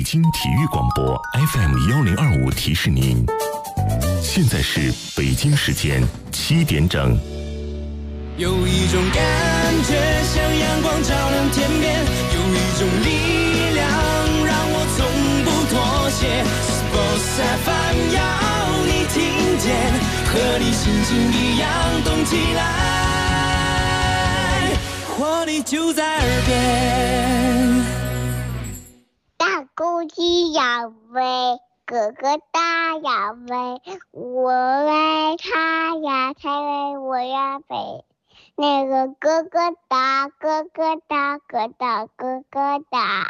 京体育广播 FM1025提示您，现在是北京时间7点整。 有一种感觉像阳光照亮天边，有一种力量让我从不妥协。Sports FM 要你听见，和你心情一样动起来，活力就在耳边。 大公鸡要飞，哥哥大要飞，我爱他呀，他为我要飞。那个哥哥大，哥哥大，哥大，哥哥大。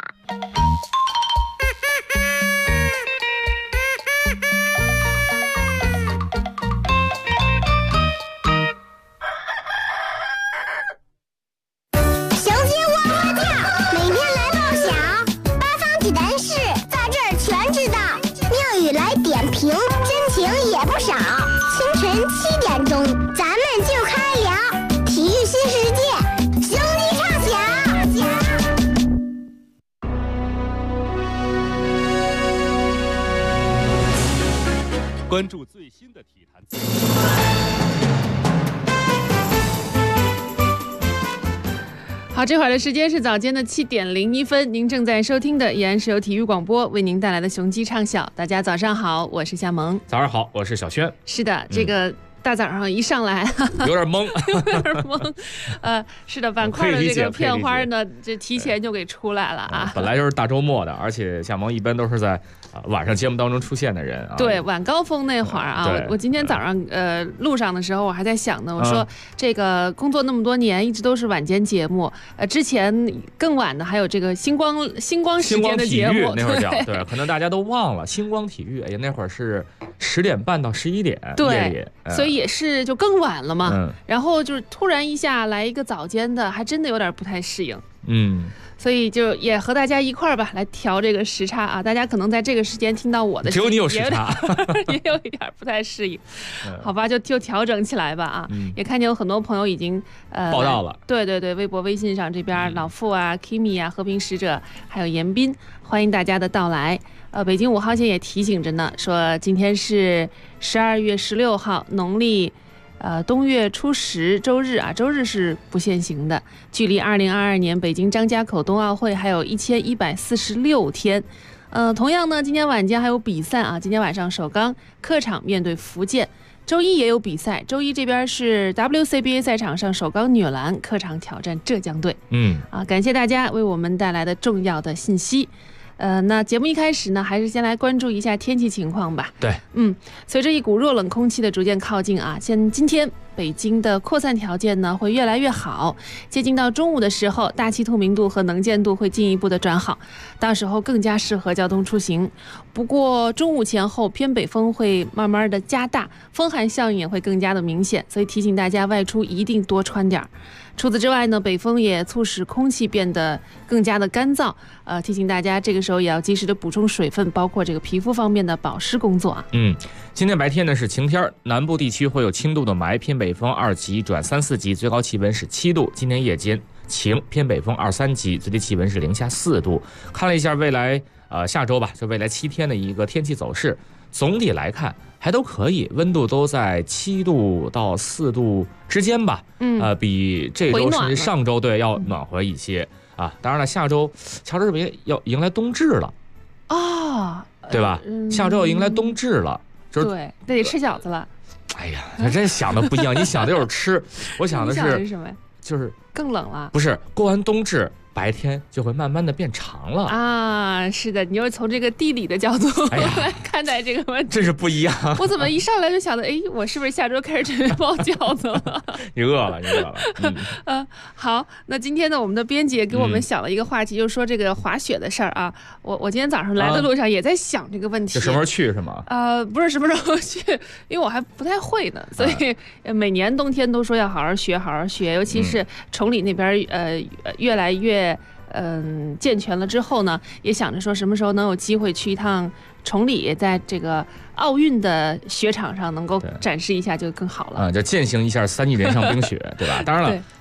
雄鸡窝窝跳，每天来报晓。八方济南市在这儿全知道，妙语来点评，真情也不少。清晨7点钟，咱们就开聊。体育新世界，雄鸡唱响。 关注最新的体坛资讯。 好，这会儿的时间是早间的7点01分，您正在收听的依然是由体育广播为您带来的雄鸡唱晓。大家早上好，我是夏萌。 早上好，我是小轩。 是的，这个大早上一上来有点懵， 有点懵。是的，板块的这个片花呢，这提前就给出来了啊。 本来就是大周末的，而且夏萌一般都是在晚上节目当中出现的人啊。 对，晚高峰那会儿啊，我今天早上路上的时候我还在想呢，我说这个工作那么多年，一直都是晚间节目，之前更晚的还有这个星光时间的节目， 那会儿叫对，可能大家都忘了星光体育，哎呀，那会儿是10点半到11点， 对，所以也是就更晚了嘛。然后就是突然一下来一个早间的，还真的有点不太适应。所以就也和大家一块儿吧，来调这个时差啊。大家可能在这个时间听到我的， 只有你有时差， 也有一点不太适应。好吧，就调整起来吧啊。也看见有很多朋友已经报道了。 对，微博、微信上这边老傅啊、Kimi 啊、和平使者，还有严斌，欢迎大家的到来。北京5号线也提醒着呢，说今天是12月16号，农历。冬月初10周日啊，周日是不限行的。距离2022年北京张家口冬奥会还有1146天。同样呢，今天晚间还有比赛啊。今天晚上首钢客场面对福建，周一也有比赛。周一这边是 WCBA 赛场上，首钢女篮客场挑战浙江队。感谢大家为我们带来的重要的信息。那节目一开始呢，还是先来关注一下天气情况吧。 对， 随着一股弱冷空气的逐渐靠近啊，今天北京的扩散条件呢会越来越好，接近到中午的时候，大气透明度和能见度会进一步的转好，到时候更加适合交通出行。不过中午前后偏北风会慢慢的加大，风寒效应也会更加的明显，所以提醒大家外出一定多穿点儿。除此之外呢，北风也促使空气变得更加的干燥，提醒大家这个时候也要及时的补充水分，包括这个皮肤方面的保湿工作啊。 今天白天呢是晴天，南部地区会有轻度的霾，偏北风2级转3、4级，最高气温是7度。今天夜间晴，偏北风2、3级，最低气温是零下4度。看了一下未来下周吧，就未来7天的一个天气走势，总体来看还都可以，温度都在7度到4度之间吧。比这周甚至上周要暖和一些啊。当然了，下周这边要迎来冬至了对吧？下周要迎来冬至了，就是对，得吃饺子了。 哎呀，这想的不一样，你想的就是吃，我想的是什么呀？ 就是更冷了。 不是，过完冬至白天就会慢慢的变长了啊！是的，你又从这个地理的角度来看待这个问题， 真是不一样。 我怎么一上来就想到，我是不是下周开始准备包饺子了？ 你饿了。 好，那今天呢，我们的编辑给我们想了一个话题，就是说这个滑雪的事儿啊。我今天早上来的路上也在想这个问题。 什么时候去是吗？ 不是什么时候去，因为我还不太会呢，所以每年冬天都说要好好学，尤其是崇礼那边越来越。健全了之后呢，也想着说什么时候能有机会去一趟崇礼，在这个奥运的雪场上能够展示一下就更好了。 就践行一下3级连上冰雪，对吧？当然了，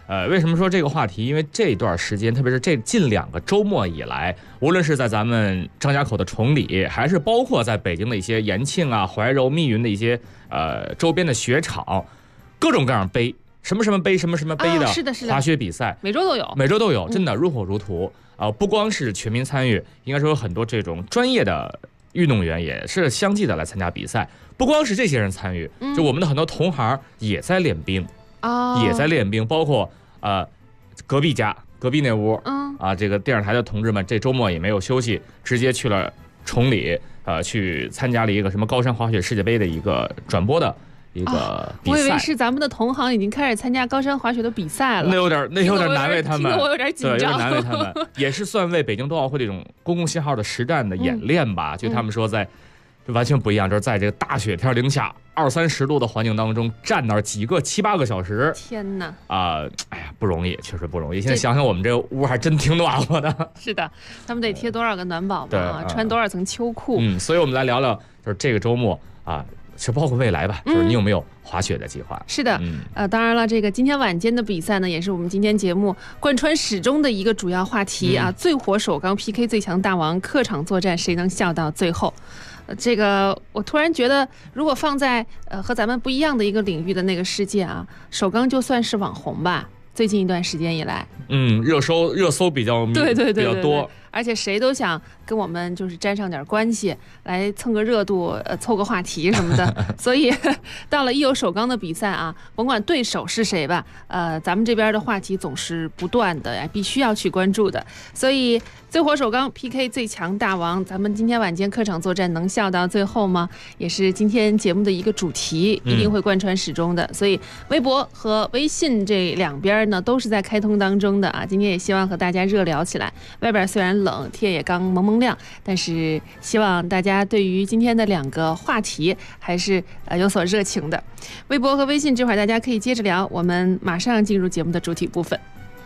为什么说这个话题？因为这段时间，特别是这近2个周末以来，无论是在咱们张家口的崇礼，还是包括在北京的一些延庆啊、怀柔、密云的一些周边的雪场，各种各样杯，什么什么杯、什么什么杯的滑雪比赛， 每周都有， 真的如火如荼不光是全民参与，应该说有很多这种专业的运动员也是相继的来参加比赛。不光是这些人参与，就我们的很多同行也在练兵。也在练兵，包括隔壁那屋，这个电视台的同志们这周末也没有休息，直接去了崇礼，去参加了一个什么高山滑雪世界杯的一个转播的一个比赛。 我以为是咱们的同行已经开始参加高山滑雪的比赛了， 那有点难为他们， 我有点紧张， 对，有点难为他们，也是算为北京冬奥会这种公共信号的实战的演练吧。就他们说在完全不一样，就是在这个大雪天零下20-30度的环境当中站那儿几个7-8个小时， 天哪！ 哎呀，不容易，确实不容易。现在想想，我们这屋还真挺暖和的。 是的，他们得贴多少个暖宝宝穿多少层秋裤。 所以我们来聊聊，就是这个周末就包括未来吧，就是你有没有滑雪的计划？ 是的，当然了，这个今天晚间的比赛呢，也是我们今天节目贯穿始终的一个主要话题最火首钢 PK 最强大王客场作战，谁能笑到最后？这个我突然觉得，如果放在和咱们不一样的一个领域的那个世界首钢就算是网红吧。最近一段时间以来， 热搜比较多， 而且谁都想跟我们就是沾上点关系，来蹭个热度，凑个话题什么的。所以到了一有首钢的比赛甭管对手是谁吧，咱们这边的话题总是不断的，必须要去关注的。所以最火首钢 PK 最强大王，咱们今天晚间客场作战能笑到最后吗？也是今天节目的一个主题，一定会贯穿始终的。所以微博和微信这两边呢都是在开通当中的今天也希望和大家热聊起来。外边虽然冷，天也刚蒙亮，但是希望大家对于今天的2个话题还是有所热情的。微博和微信这会儿大家可以接着聊，我们马上进入节目的主体部分。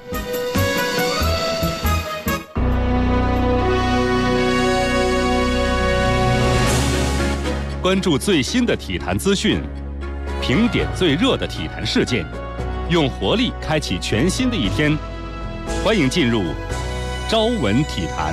关注最新的体坛资讯，评点最热的体坛事件，用活力开启全新的一天。欢迎进入朝闻体坛。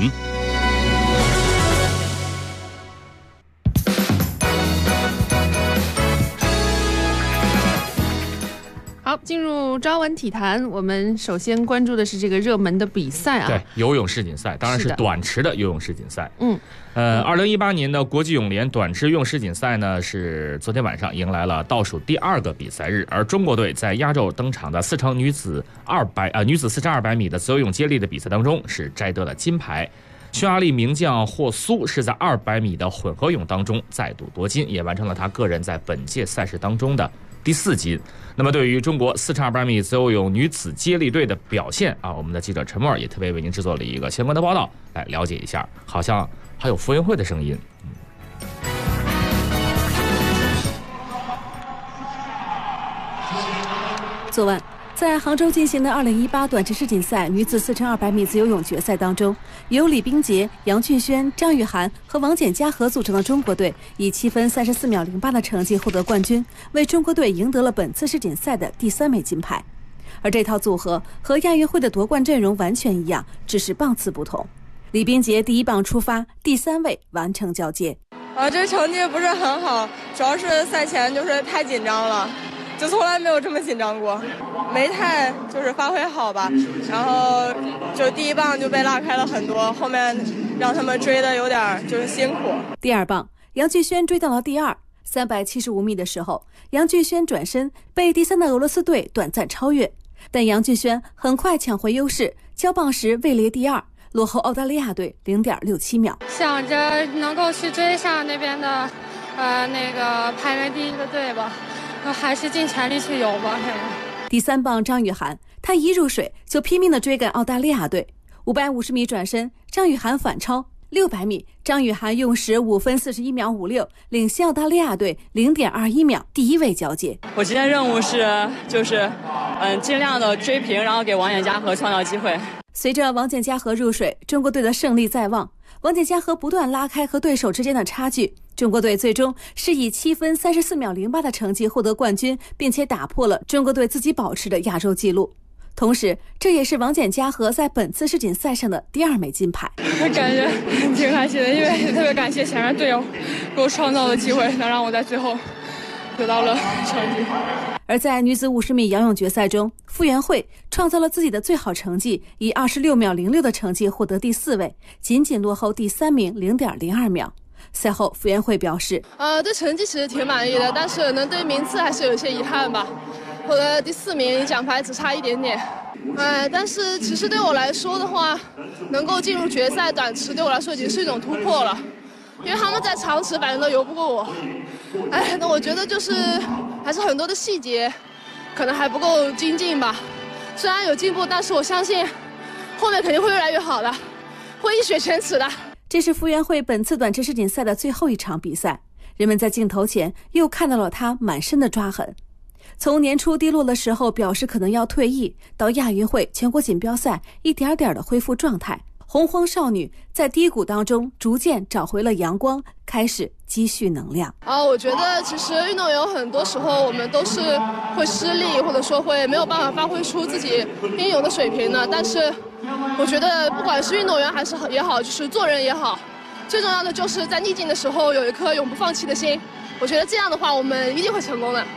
好，进入朝闻体坛，我们首先关注的是这个热门的比赛对，游泳世锦赛，当然是短池的游泳世锦赛。2018年的国际泳联短池游泳世锦赛呢，是昨天晚上迎来了倒数第2个比赛日，而中国队在压轴登场的4乘女子4乘200米的自由泳接力的比赛当中是摘得了金牌。匈牙利名将霍苏是在200米的混合泳当中再度夺金，也完成了他个人在本届赛事当中的第4金。那么对于中国4乘200米自由泳女子接力队的表现我们的记者陈默也特别为您制作了一个相关的报道，来了解一下。好像还有傅园慧的声音。 昨晚在杭州进行的2018短池世锦赛女子4乘200米自由泳决赛当中，由李冰洁、杨俊轩、张雨涵和王简嘉禾组成的中国队以7分34秒08的成绩获得冠军，为中国队赢得了本次世锦赛的第3枚金牌。而这套组合和亚运会的夺冠阵容完全一样，只是棒次不同。李冰洁第1棒出发，第3位完成交接。 这成绩不是很好，主要是赛前就是太紧张了。就从来没有这么紧张过，没太就是发挥好吧，然后就第1棒就被拉开了很多，后面让他们追的有点就是辛苦。 第2棒，杨俊轩追到了第2，375米的时候，杨俊轩转身被第3的俄罗斯队短暂超越，但杨俊轩很快抢回优势，交棒时位列第2，落后澳大利亚队0.67秒。 想着能够去追上那边的那个排名第1的队吧。还是尽全力去游吧。 第3棒张雨涵，她一入水就拼命地追赶澳大利亚队。550米转身，张雨涵反超。600米，张雨涵用时5分41秒56，领先澳大利亚队0.21秒，第1位交接。 我今天任务是尽量的追平，然后给王简嘉禾创造机会。 随着王简嘉禾入水，中国队的胜利在望。王简嘉禾不断拉开和对手之间的差距，中国队最终是以7分34秒08的成绩获得冠军，并且打破了中国队自己保持的亚洲纪录。 同时，这也是王简嘉禾在本次世锦赛上的第2枚金牌。 感觉挺开心的，因为特别感谢前面队友给我创造的机会，能让我在最后得到了成绩。 而在女子50米仰泳决赛中，傅园慧创造了自己的最好成绩，以26秒06的成绩获得第4位，仅仅落后第3名0.02秒。赛后，傅园慧表示： 对成绩其实挺满意的，但是可能对名次还是有一些遗憾吧。获得第4名，离奖牌只差一点点。但是其实对我来说的话，能够进入决赛短池对我来说已经是一种突破了，因为他们在长池反正都游不过我。那我觉得就是还是很多的细节可能还不够精进吧。虽然有进步，但是我相信后面肯定会越来越好的，会一雪前耻的。 这是傅园慧本次短池世锦赛的最后一场比赛，人们在镜头前又看到了她满身的抓痕。从年初低落的时候表示可能要退役，到亚运会、全国锦标赛一点点的恢复状态，洪荒少女在低谷当中逐渐找回了阳光，开始积蓄能量。 我觉得其实运动员很多时候我们都是会失利，或者说会没有办法发挥出自己应有的水平的。但是我觉得不管是运动员还是也好，就是做人也好，最重要的就是在逆境的时候有一颗永不放弃的心。我觉得这样的话，我们一定会成功的。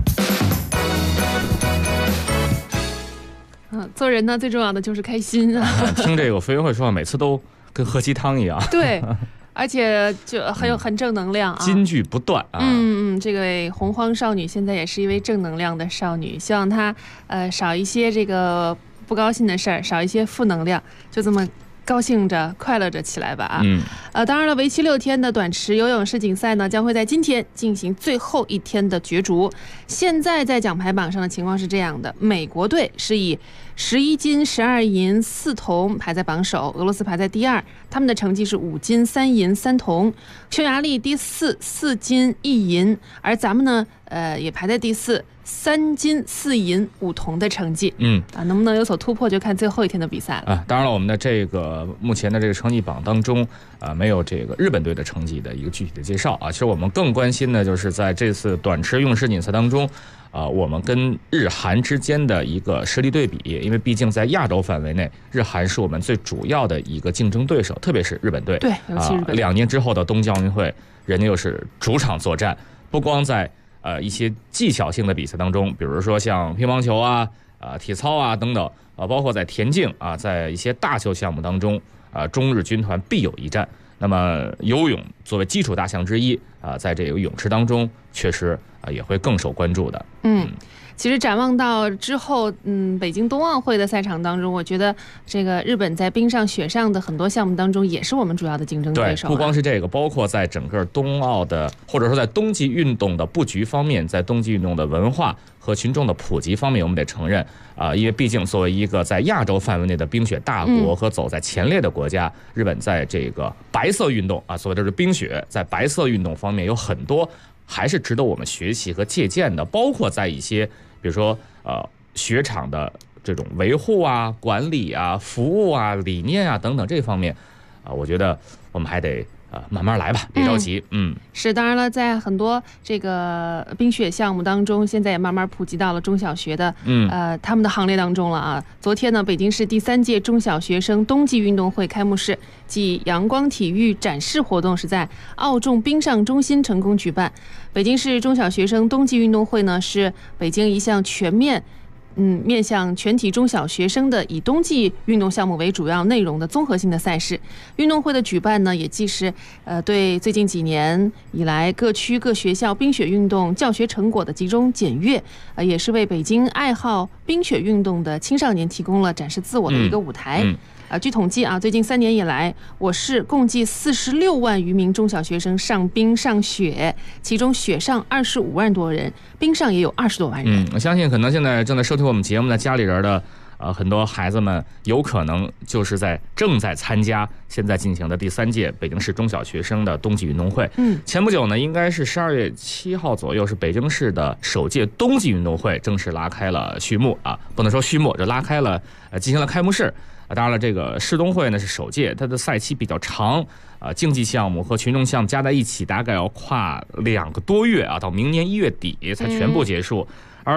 做人呢最重要的就是开心啊。 听这个傅园慧说，每次都跟喝鸡汤一样。 对，而且就很正能量啊， 金句不断啊。 这位洪荒少女现在也是一位正能量的少女，希望她少一些这个不高兴的事儿，少一些负能量，就这么高兴着快乐着起来吧当然了，为期6天的短池游泳世锦赛呢，将会在今天进行最后一天的角逐。现在在奖牌榜上的情况是这样的：美国队是以11金12银4铜排在榜首，俄罗斯排在第2，他们的成绩是5金3银3铜。匈牙利第4，4金1银，而咱们呢也排在第4，3金4银5铜的成绩。能不能有所突破，就看最后一天的比赛了当然了，我们的这个目前的这个成绩榜当中没有这个日本队的成绩的一个具体的介绍其实我们更关心的就是在这次短池游泳世锦赛当中我们跟日韩之间的一个实力对比，因为毕竟在亚洲范围内，日韩是我们最主要的一个竞争对手，特别是日本队。 对，尤其日本队 2年之后的东京奥运会，人家又是主场作战，不光在一些技巧性的比赛当中，比如说像乒乓球体操等等包括在田径在一些大球项目当中中日军团必有一战。那么游泳作为基础大项之一在这个泳池当中确实也会更受关注的。 其实展望到之后，北京冬奥会的赛场当中，我觉得这个日本在冰上、雪上的很多项目当中，也是我们主要的竞争对手。 对，不光是这个，包括在整个冬奥的，或者说在冬季运动的布局方面，在冬季运动的文化和群众的普及方面，我们得承认因为毕竟作为一个在亚洲范围内的冰雪大国和走在前列的国家，日本在这个白色运动所谓的是冰雪，在白色运动方面有很多还是值得我们学习和借鉴的，包括在一些比如说雪场的这种维护管理服务理念等等这方面我觉得我们还得慢慢来吧，别着急。 是，当然了，在很多这个冰雪项目当中，现在也慢慢普及到了中小学的他们的行列当中了昨天呢，北京市第3届中小学生冬季运动会开幕式暨阳光体育展示活动是在奥众冰上中心成功举办。北京市中小学生冬季运动会呢，是北京一项全面面向全体中小学生的以冬季运动项目为主要内容的综合性的赛事。运动会的举办呢，也既是对最近几年以来各区各学校冰雪运动教学成果的集中检阅，也是为北京爱好冰雪运动的青少年提供了展示自我的一个舞台。据统计最近3年以来，我市共计46万余名中小学生上冰上雪，其中雪上25万多人，冰上也有20多万人。 我相信可能现在正在收听我们节目的家里人的很多孩子们有可能就是正在参加现在进行的第3届北京市中小学生的冬季运动会。前不久呢，应该是12月7号左右，是北京市的首届冬季运动会正式拉开了序幕不能说序幕，就拉开了进行了开幕式。当然了，这个世冬会呢是首届，它的赛期比较长竞技项目和群众项目加在一起大概要跨2个多月到明年1月底才全部结束。而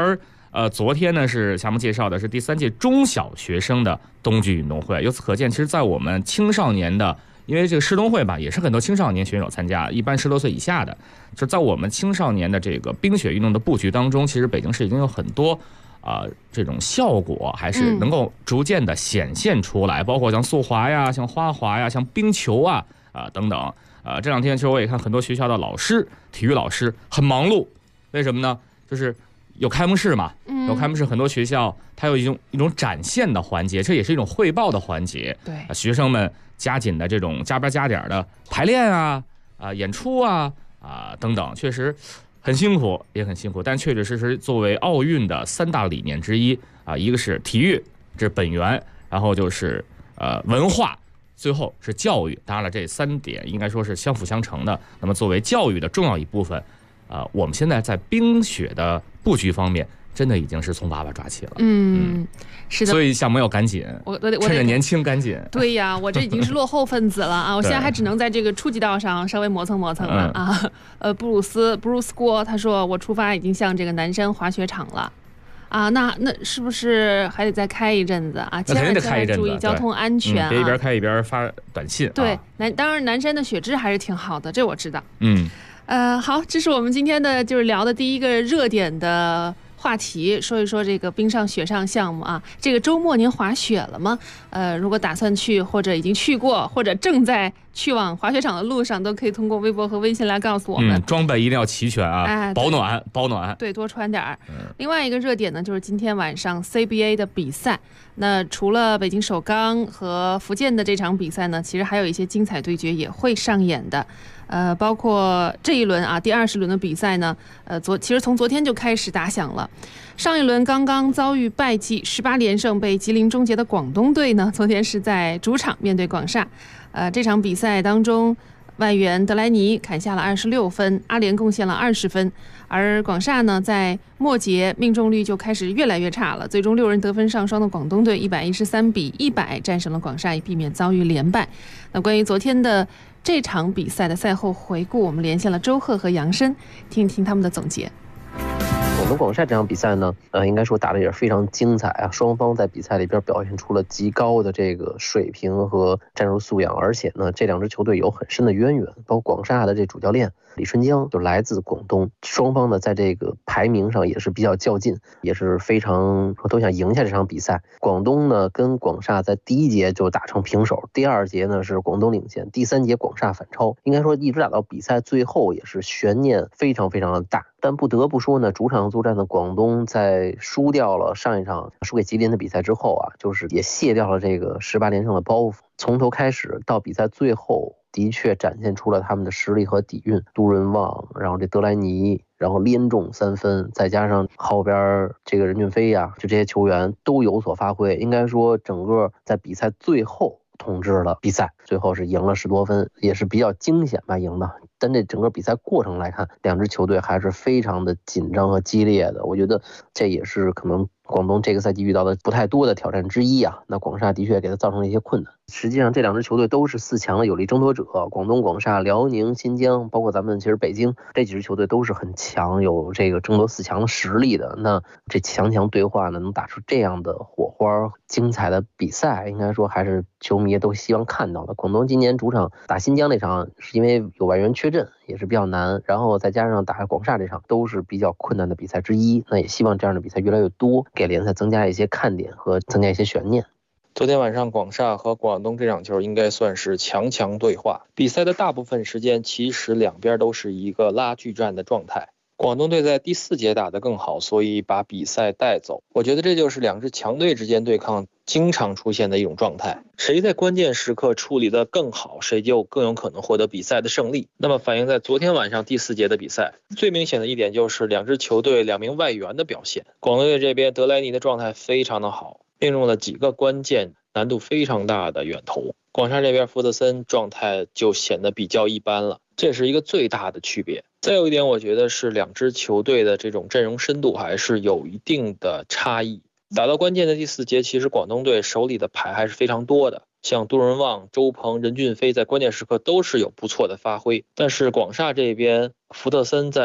昨天呢是项目介绍的是第3届中小学生的冬季运动会。由此可见，其实在我们青少年的，因为这个世冬会吧，也是很多青少年选手参加，一般10多岁以下的，就在我们青少年的这个冰雪运动的布局当中，其实北京市已经有很多这种效果还是能够逐渐的显现出来，包括像速滑呀、像花滑呀、像冰球啊等等。这2天其实我也看很多学校的老师，体育老师很忙碌，为什么呢？就是有开幕式嘛，有开幕式，很多学校它有一种展现的环节，这也是一种汇报的环节。 对， 学生们加紧的这种加班加点的排练演出等等，确实很辛苦，也很辛苦。但确确实实作为奥运的3大理念之一一个是体育，这是本源，然后就是文化，最后是教育。当然了，这3点应该说是相辅相成的。那么作为教育的重要一部分，我们现在在冰雪的布局方面，真的已经是从娃娃抓起了。 是的。 所以项目要赶紧，我趁着年轻赶紧。 对呀，我这已经是落后分子了我现在还只能在这个初级道上稍微磨蹭磨蹭了布鲁斯郭他说，我出发已经向这个南山滑雪场了。那是不是还得再开一阵子千万注意交通安全别一边开一边发短信。 对，当然南山的雪质还是挺好的，这我知道。好，这是我们今天的就是聊的第一个热点的话题，说一说这个冰上雪上项目这个周末您滑雪了吗？如果打算去，或者已经去过，或者正在去往滑雪场的路上，都可以通过微博和微信来告诉我们。装备一定要齐全保暖。 对，多穿点。另外一个热点呢，就是今天晚上 CBA 的比赛。那除了北京首钢和福建的这场比赛呢，其实还有一些精彩对决也会上演的。包括这一轮第20轮的比赛呢，其实从昨天就开始打响了。上一轮刚刚遭遇败绩，18连胜被吉林终结的广东队呢，昨天是在主场面对广厦。这场比赛当中，外援德莱尼砍下了26分，阿联贡献了20分，而广厦呢在末节命中率就开始越来越差了，最终6人得分上双的广东队113比100战胜了广厦，以避免遭遇连败。那关于昨天的这场比赛的赛后回顾，我们连线了周贺和杨申，听一听他们的总结。 我们广厦这场比赛呢，应该说打得也是非常精彩双方在比赛里边表现出了极高的这个水平和战术素养，而且呢，这2支球队有很深的渊源，包括广厦的这主教练李春江就来自广东，双方呢在这个排名上也是比较较劲，也是非常都想赢下这场比赛。广东呢跟广厦在第1节就打成平手，第2节呢是广东领先，第3节广厦反超，应该说一直打到比赛最后也是悬念非常非常的大。但不得不说呢，主场作战的广东在输掉了上一场输给吉林的比赛之后就是也卸掉了这个18连胜的包袱，从头开始到比赛最后的确展现出了他们的实力和底蕴。杜润旺，然后这德莱尼，然后连中3分，再加上后边这个任骏飞就这些球员都有所发挥，应该说整个在比赛最后统治了比赛，最后是赢了10多分，也是比较惊险吧赢的。但这整个比赛过程来看，2支球队还是非常的紧张和激烈的，我觉得这也是可能广东这个赛季遇到的不太多的挑战之一那广厦的确给他造成了一些困难。实际上这2支球队都是4强的有力争夺者，广东、广厦、辽宁、新疆，包括咱们其实北京这几支球队都是很强，有这个争夺4强的实力的。那这强对话呢，能打出这样的火花，精彩的比赛，应该说还是球迷都希望看到的。广东今年主场打新疆那场是因为有外援缺阵，也是比较难，然后再加上打广厦这场都是比较困难的比赛之一。那也希望这样的比赛越来越多，给联赛增加一些看点和增加一些悬念。 昨天晚上广厦和广东这场球应该算是强对话，比赛的大部分时间其实2边都是一个拉锯战的状态。广东队在第4节打得更好，所以把比赛带走。我觉得这就是2支强队之间对抗经常出现的一种状态，谁在关键时刻处理得更好，谁就更有可能获得比赛的胜利。那么反映在昨天晚上第4节的比赛，最明显的一点就是2支球队2名外援的表现。广东队这边德莱尼的状态非常的好，命中了几个关键难度非常大的远投。广厦这边福特森状态就显得比较一般了，这是一个最大的区别。再有一点，我觉得是2支球队的这种阵容深度还是有一定的差异。打到关键的第4节，其实广东队手里的牌还是非常多的，像杜润旺、周鹏、任骏飞在关键时刻都是有不错的发挥。但是广厦这边福特森在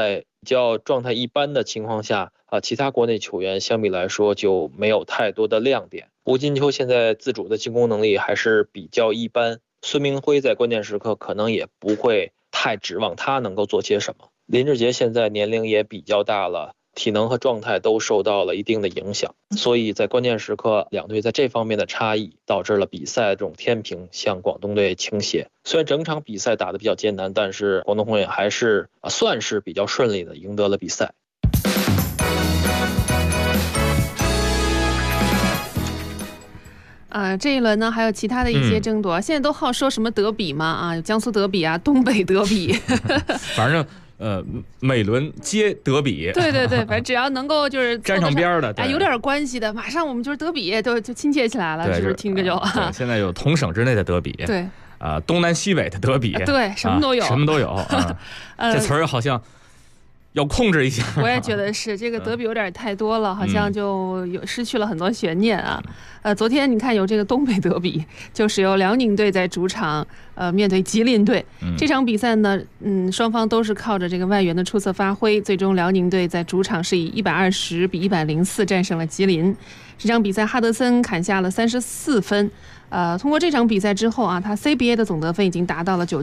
较状态一般的情况下其他国内球员相比来说就没有太多的亮点。吴金秋现在自主的进攻能力还是比较一般，孙明辉在关键时刻可能也不会太指望他能够做些什么。林志杰现在年龄也比较大了，体能和状态都受到了一定的影响，所以在关键时刻两队在这方面的差异导致了比赛这种天平向广东队倾斜。虽然整场比赛打得比较艰难，但是广东宏远还是算是比较顺利的赢得了比赛。 这一轮呢还有其他的一些争夺，现在都好说什么德比嘛有江苏德比啊，东北德比， 反正每轮皆德比。 对，反正只要能够就是沾上边的， 有点关系的，马上我们就是德比，就亲切起来了，是不是？听着就现在有同省之内的德比， 对东南西北的德比， 对，什么都有， 什么都有。这词儿好像要控制一下。 我也觉得是，这个德比有点太多了，好像就失去了很多悬念啊。昨天你看有这个东北德比，就是由辽宁队在主场面对吉林队。这场比赛呢，双方都是靠着这个外援的出色发挥，最终辽宁队在主场是以120比104战胜了吉林。这场比赛哈德森砍下了34分。通过这场比赛之后他 CBA 的总得分已经达到了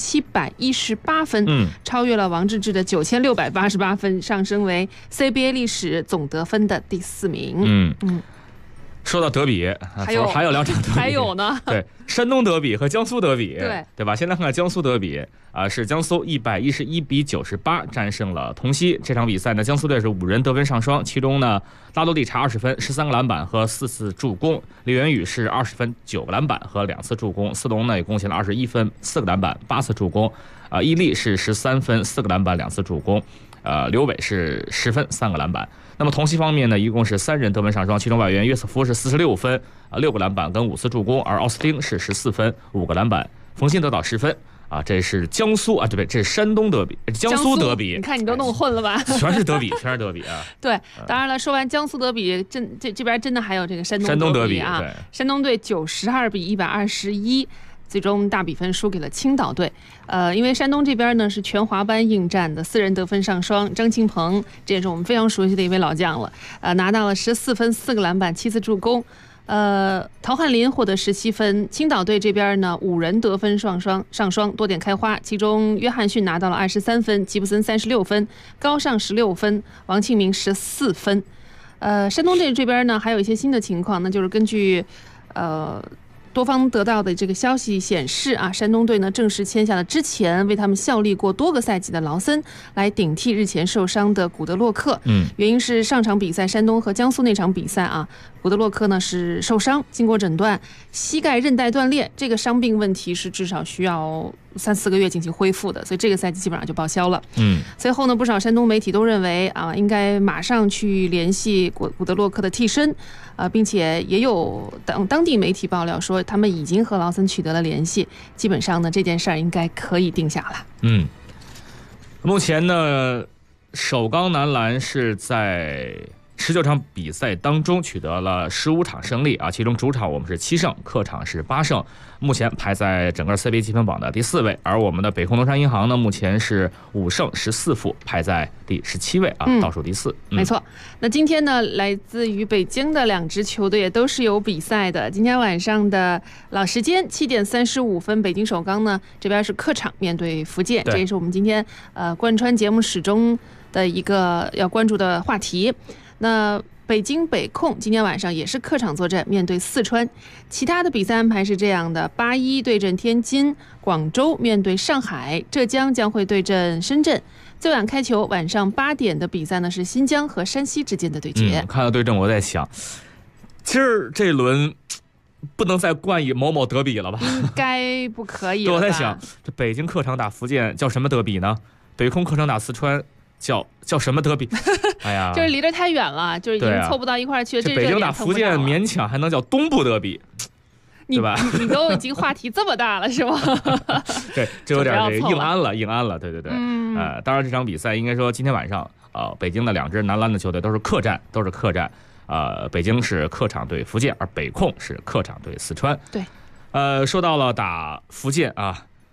9718分，超越了王治郅的9688分，上升为 CBA 历史总得分的第4名。 说到德比，还有2场德比， 还有呢， 对，山东德比和江苏德比，对吧？先来看看江苏德比是江苏111比98战胜了同曦。这场比赛呢，江苏队是5人得分上双，其中呢，拉多利查20分、13个篮板和4次助攻，李元宇是20分、9个篮板和2次助攻，斯隆呢也贡献了21分、4个篮板、8次助攻，伊利是13分、4个篮板、2次助攻。刘伟是10分3个篮板。那么同曦方面呢，一共是3人得分上双，其中外援约瑟夫是46分6个篮板跟5次助攻，而奥斯汀是14分5个篮板，冯鑫得到10分。这是江苏对，这是山东德比，江苏德比。 你看你都弄混了吧？ 全是德比，全是德比啊！ 对，当然了，说完江苏德比，这边真的还有这个山东德比啊！山东队92比121。最终大比分输给了青岛队。因为山东这边呢是全华班应战的，4人得分上双，张庆鹏这也是我们非常熟悉的一位老将了，拿到了14分4个篮板7次助攻。陶汉林获得17分。青岛队这边呢5人得分上双，多点开花，其中约翰逊拿到了23分，吉布森36分，高尚16分，王庆明14分。山东队这边呢还有一些新的情况，那就是根据多方得到的这个消息显示山东队呢正式签下了之前为他们效力过多个赛季的劳森，来顶替日前受伤的古德洛克。原因是上场比赛山东和江苏那场比赛古德洛克呢是受伤，经过诊断膝盖韧带断裂，这个伤病问题是至少需要3-4个月进行恢复的，所以这个赛季基本上就报销了。随后呢，不少山东媒体都认为应该马上去联系古德洛克的替身，并且也有当地媒体爆料说他们已经和劳森取得了联系，基本上呢这件事儿应该可以定下了。 目前呢，首钢男篮是在19场比赛当中取得了15场胜利其中主场我们是7胜，客场是8胜，目前排在整个 CBA 积分榜的第4位。而我们的北控农商银行呢，目前是5胜14负，排在第17位倒数第4。 没错。那今天呢，来自于北京的2支球队也都是有比赛的。今天晚上的老时间7点35分，北京首钢呢这边是客场面对福建，这也是我们今天贯穿节目始终的一个要关注的话题。那北京北控今天晚上也是客场作战，面对四川。其他的比赛安排是这样的：81对阵天津，广州面对上海，浙江将会对阵深圳。最晚开球晚上8点的比赛呢是新疆和山西之间的对决。 看到对阵我在想，其实这轮不能再冠以某某德比了吧？ 应该不可以了吧？ 我在想，这北京客场打福建叫什么德比呢？北控客场打四川叫什么德比？哎呀， 就是离得太远了，就是已经凑不到一块去。 这北京打福建勉强还能叫东部德比，对吧？ 你都已经话题这么大了，是吗？ 对，这有点硬安了，对。当然这场比赛应该说今天晚上北京的2支男篮的球队都是客战。北京是客场对福建，而北控是客场对四川。 对， 说到了打福建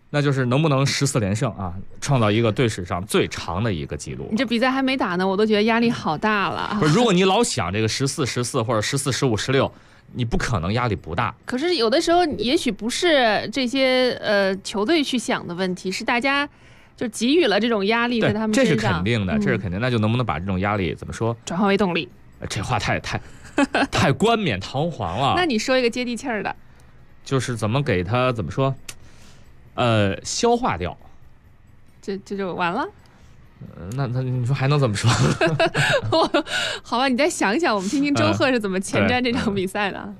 那就是能不能14连胜啊，创造一个队史上最长的一个记录。 你这比赛还没打呢，我都觉得压力好大了。 不是，如果你老想这个14或者14、15、16，你不可能压力不大。 可是有的时候，也许不是这些球队去想的问题，是大家就给予了这种压力在他们身上。 这是肯定的，这是肯定。那就能不能把这种压力怎么说转化为动力？ 这话太冠冕堂皇了。 那你说一个接地气儿的， 就是怎么给他怎么说？消化掉， 这就完了。 那你说还能怎么说？ 好吧，你再想一想，我们听听周贺是怎么前瞻这场比赛的。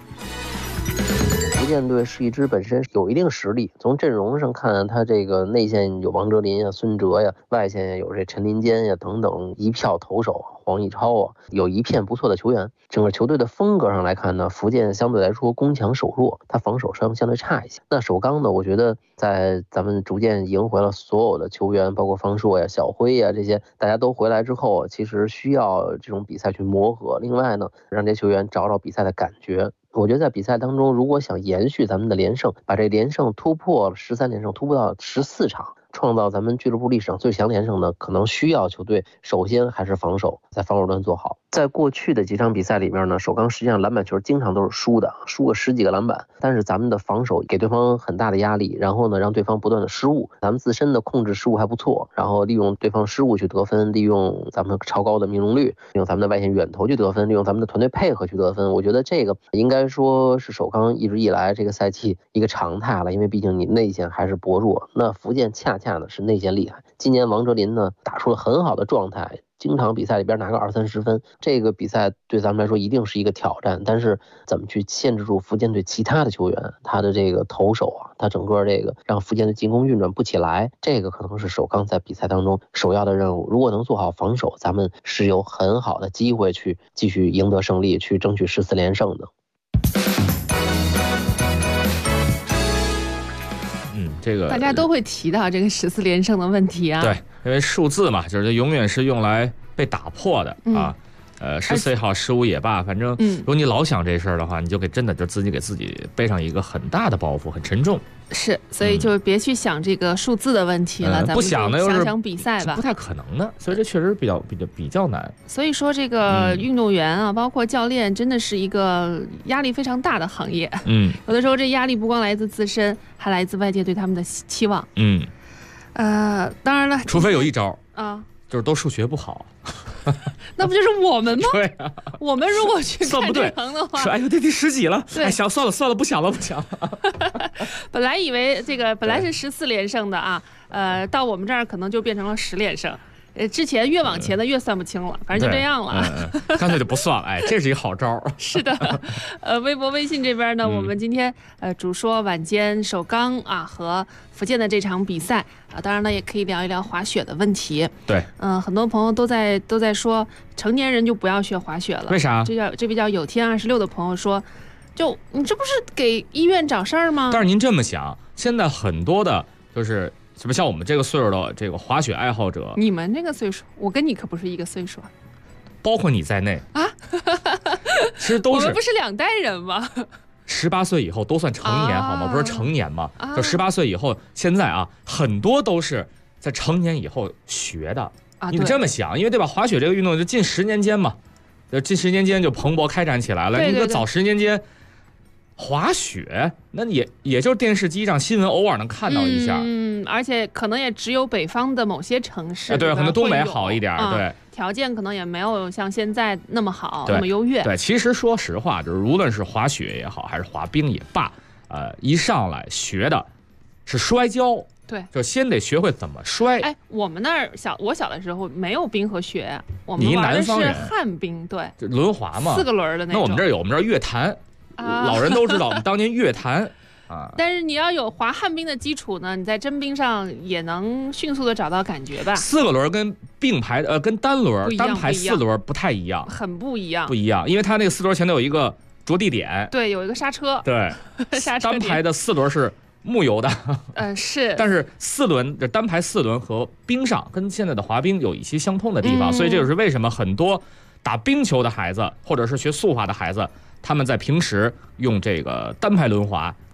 福建队是一支本身有一定实力，从阵容上看，他这个内线有王哲林啊、孙哲呀，外线有这陈林坚呀等等一票投手，黄义超啊，有一片不错的球员。整个球队的风格上来看呢，福建相对来说攻强守弱，他防守上相对差一些。那首钢呢，我觉得在咱们逐渐赢回了所有的球员，包括方硕呀、小辉呀这些，大家都回来之后，其实需要这种比赛去磨合。另外呢，让这些球员找找比赛的感觉。我觉得在比赛当中，如果想延续咱们的连胜，把这连胜突破13连胜，突破到14场，创造咱们俱乐部历史上最强连胜呢，可能需要球队首先还是防守，在防守端做好。在过去的几场比赛里面呢，首钢实际上篮板球经常都是输的，输个10几个篮板，但是咱们的防守给对方很大的压力，然后呢让对方不断的失误，咱们自身的控制失误还不错，然后利用对方失误去得分，利用咱们超高的命中率，利用咱们的外线远投去得分，利用咱们的团队配合去得分。我觉得这个应该说是首钢一直以来这个赛季一个常态了，因为毕竟你内线还是薄弱，那福建恰恰呢是内线厉害。今年王哲林呢打出了很好的状态，经常比赛里边拿个20-30分，这个比赛对咱们来说一定是一个挑战。但是怎么去限制住福建队其他的球员，他的这个投手啊，他整个这个让福建队进攻运转不起来，这个可能是首钢在比赛当中首要的任务。如果能做好防守，咱们是有很好的机会去继续赢得胜利，去争取14连胜的。 这个大家都会提到这个14连胜的问题啊。 对，因为数字嘛，就是永远是用来被打破的啊。14也好，15也罢，反正如果你老想这事儿的话，你就真的就自己给自己背上一个很大的包袱，很沉重。 是，所以就别去想这个数字的问题了，咱们不想的， 想想比赛吧， 不太可能的，所以这确实比较难。 所以说这个运动员啊，包括教练，真的是一个压力非常大的行业。有的时候这压力不光来自自身，还来自外界对他们的期望。当然了， 除非有一招啊， 就是都数学不好。 那不就是我们吗？ 对啊， 我们如果去看这行的话， 说哎呦，这第10几了，哎，想算了，不想了。 本来以为这个本来是14连胜的啊，到我们这儿可能就变成了10连胜。之前越往前的越算不清了，反正就这样了。 干脆就不算了，哎，这是一个好招。 是的，微博、微信这边呢，我们今天主说晚间首钢啊和福建的这场比赛啊，当然呢也可以聊一聊滑雪的问题。 对， 很多朋友都在说，成年人就不要学滑雪了。 为啥？ 这比较有天26的朋友说，就你这不是给医院找事儿吗？ 但是您这么想，现在很多的就是什么像我们这个岁数的这个滑雪爱好者， 你们这个岁数，我跟你可不是一个岁数， 包括你在内啊，其实都是我们不是2代人吗 ？18岁以后都算成年好吗？不是成年吗？就18岁以后，现在啊，很多都是在成年以后学的。你这么想，因为对吧？滑雪这个运动就近10年间嘛，近10年间就蓬勃开展起来了。 对对对， 你说早10年间。滑雪，那也就是电视机上新闻偶尔能看到一下， 而且可能也只有北方的某些城市， 对，可能东北好一点，对， 条件可能也没有像现在那么好，那么优越。 对，其实说实话，就是无论是滑雪也好，还是滑冰也罢，一上来学的是摔跤， 对， 就先得学会怎么摔。 哎，我们那儿我小的时候没有冰和雪，我们玩的是旱冰，对， 就轮滑嘛 ，4个轮的那种。 那我们这儿有，我们这儿乐坛。老人都知道，我们当年乐坛啊。 但是你要有滑旱冰的基础呢，你在真冰上也能迅速的找到感觉吧。 4个轮跟并排跟单轮单排4轮不太一样， 很不一样， 因为它那个4轮前头有一个着地点， 对，有一个刹车， 对， 刹车。 单排的4轮是木油的， 是。 但是单排4轮和冰上跟现在的滑冰有一些相通的地方，所以这就是为什么很多打冰球的孩子或者是学速滑的孩子。他们在平时用这个单排轮滑，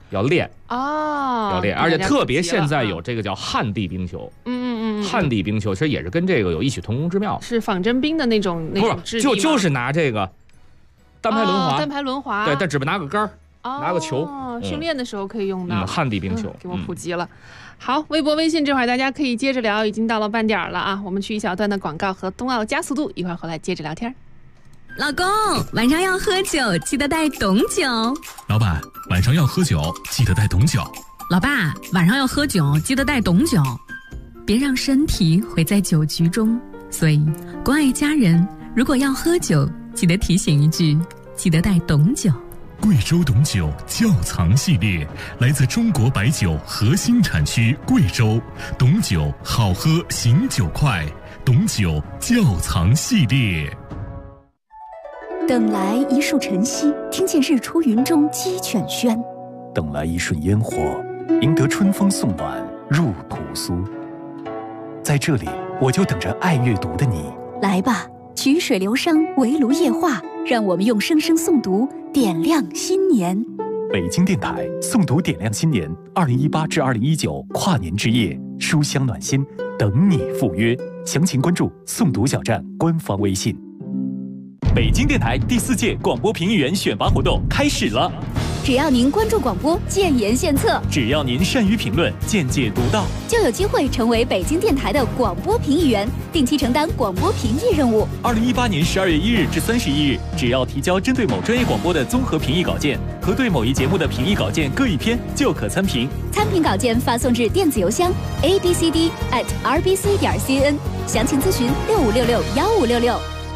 要练哦， 要练，而且特别现在有这个叫旱地冰球，旱地冰球其实也是跟这个有异曲同工之妙， 是仿真冰的那种质地，就是拿这个单排轮滑，对，但只不拿个杆儿，拿个球， 训练的时候可以用的。 旱地冰球给我普及了。好，微博、微信这会儿大家可以接着聊，已经到了半点了啊，我们去一小段的广告和冬奥加速度，一会儿回来接着聊天。 老公，晚上要喝酒，记得带董酒。 老板，晚上要喝酒，记得带董酒。 老爸，晚上要喝酒，记得带董酒。别让身体毁在酒局中。所以，关爱家人，如果要喝酒，记得提醒一句，记得带董酒。 贵州董酒窖藏系列来自中国白酒核心产区贵州，董酒好喝醒酒快，董酒窖藏系列。 等来一树晨曦，听见日出云中鸡犬喧； 等来一瞬烟火，迎得春风送暖入屠苏。在这里，我就等着爱阅读的你。 来吧，曲水流觞，围炉夜话，让我们用声声诵读点亮新年。 北京电台诵读点亮新年2018至2019跨年之夜，书香暖心，等你赴约。详情关注诵读小站官方微信。北京电台第4届广播评议员选拔活动开始了。 只要您关注广播，建言献策； 只要您善于评论，见解独到， 就有机会成为北京电台的广播评议员，定期承担广播评议任务。 2018年12月1日至31日，只要提交针对某专业广播的综合评议稿件和对某一节目的评议稿件各1篇，就可参评。 参评稿件发送至电子邮箱 abcd@rbc.cn， 详情咨询65661566。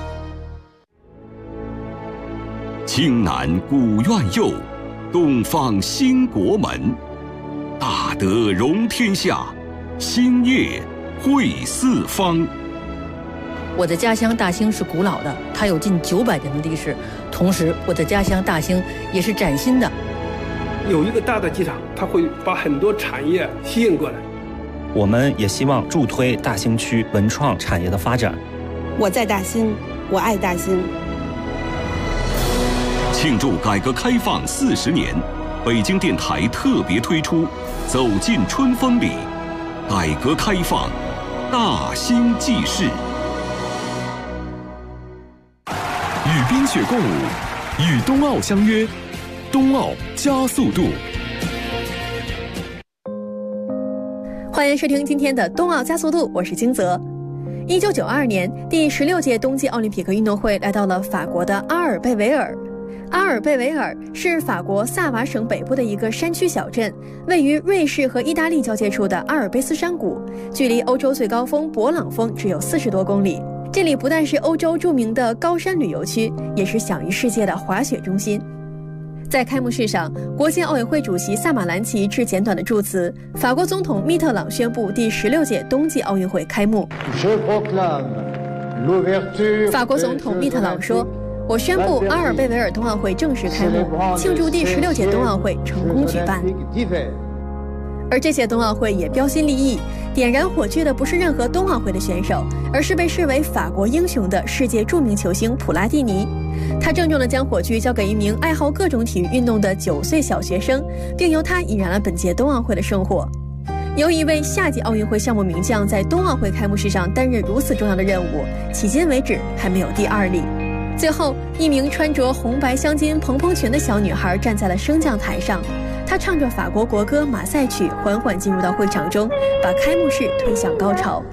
青南古院右，东方兴国门。大德容天下，兴业惠四方。 我的家乡大兴是古老的，它有近900年的历史。同时，我的家乡大兴也是崭新的。 有一个大的机场，它会把很多产业吸引过来。 我们也希望助推大兴区文创产业的发展。 我在大兴，我爱大兴。 庆祝改革开放40年，北京电台特别推出《走进春风里》，改革开放大兴纪事。 与冰雪共舞，与冬奥相约，冬奥加速度。 欢迎收听今天的冬奥加速度，我是金泽。1992年，第16届冬季奥林匹克运动会来到了法国的阿尔贝维尔。阿尔贝维尔是法国萨瓦省北部的一个山区小镇，位于瑞士和意大利交界处的阿尔卑斯山谷，距离欧洲最高峰勃朗峰只有40多公里。这里不但是欧洲著名的高山旅游区，也是享誉世界的滑雪中心。在开幕式上，国际奥委会主席萨马兰奇致简短的祝词，法国总统密特朗宣布第16届冬季奥运会开幕。法国总统密特朗说，我宣布阿尔贝维尔冬奥会正式开幕，庆祝第16届冬奥会成功举办。而这届冬奥会也标新立异，点燃火炬的不是任何冬奥会的选手，而是被视为法国英雄的世界著名球星普拉蒂尼。他郑重地将火炬交给一名爱好各种体育运动的9岁小学生，并由他引燃了本届冬奥会的圣火。由一位夏季奥运会项目名将在冬奥会开幕式上担任如此重要的任务，迄今为止还没有第2例。最后，一名穿着红白相间蓬蓬裙的小女孩站在了升降台上，她唱着法国国歌《马赛曲》，缓缓进入到会场中，把开幕式推向高潮。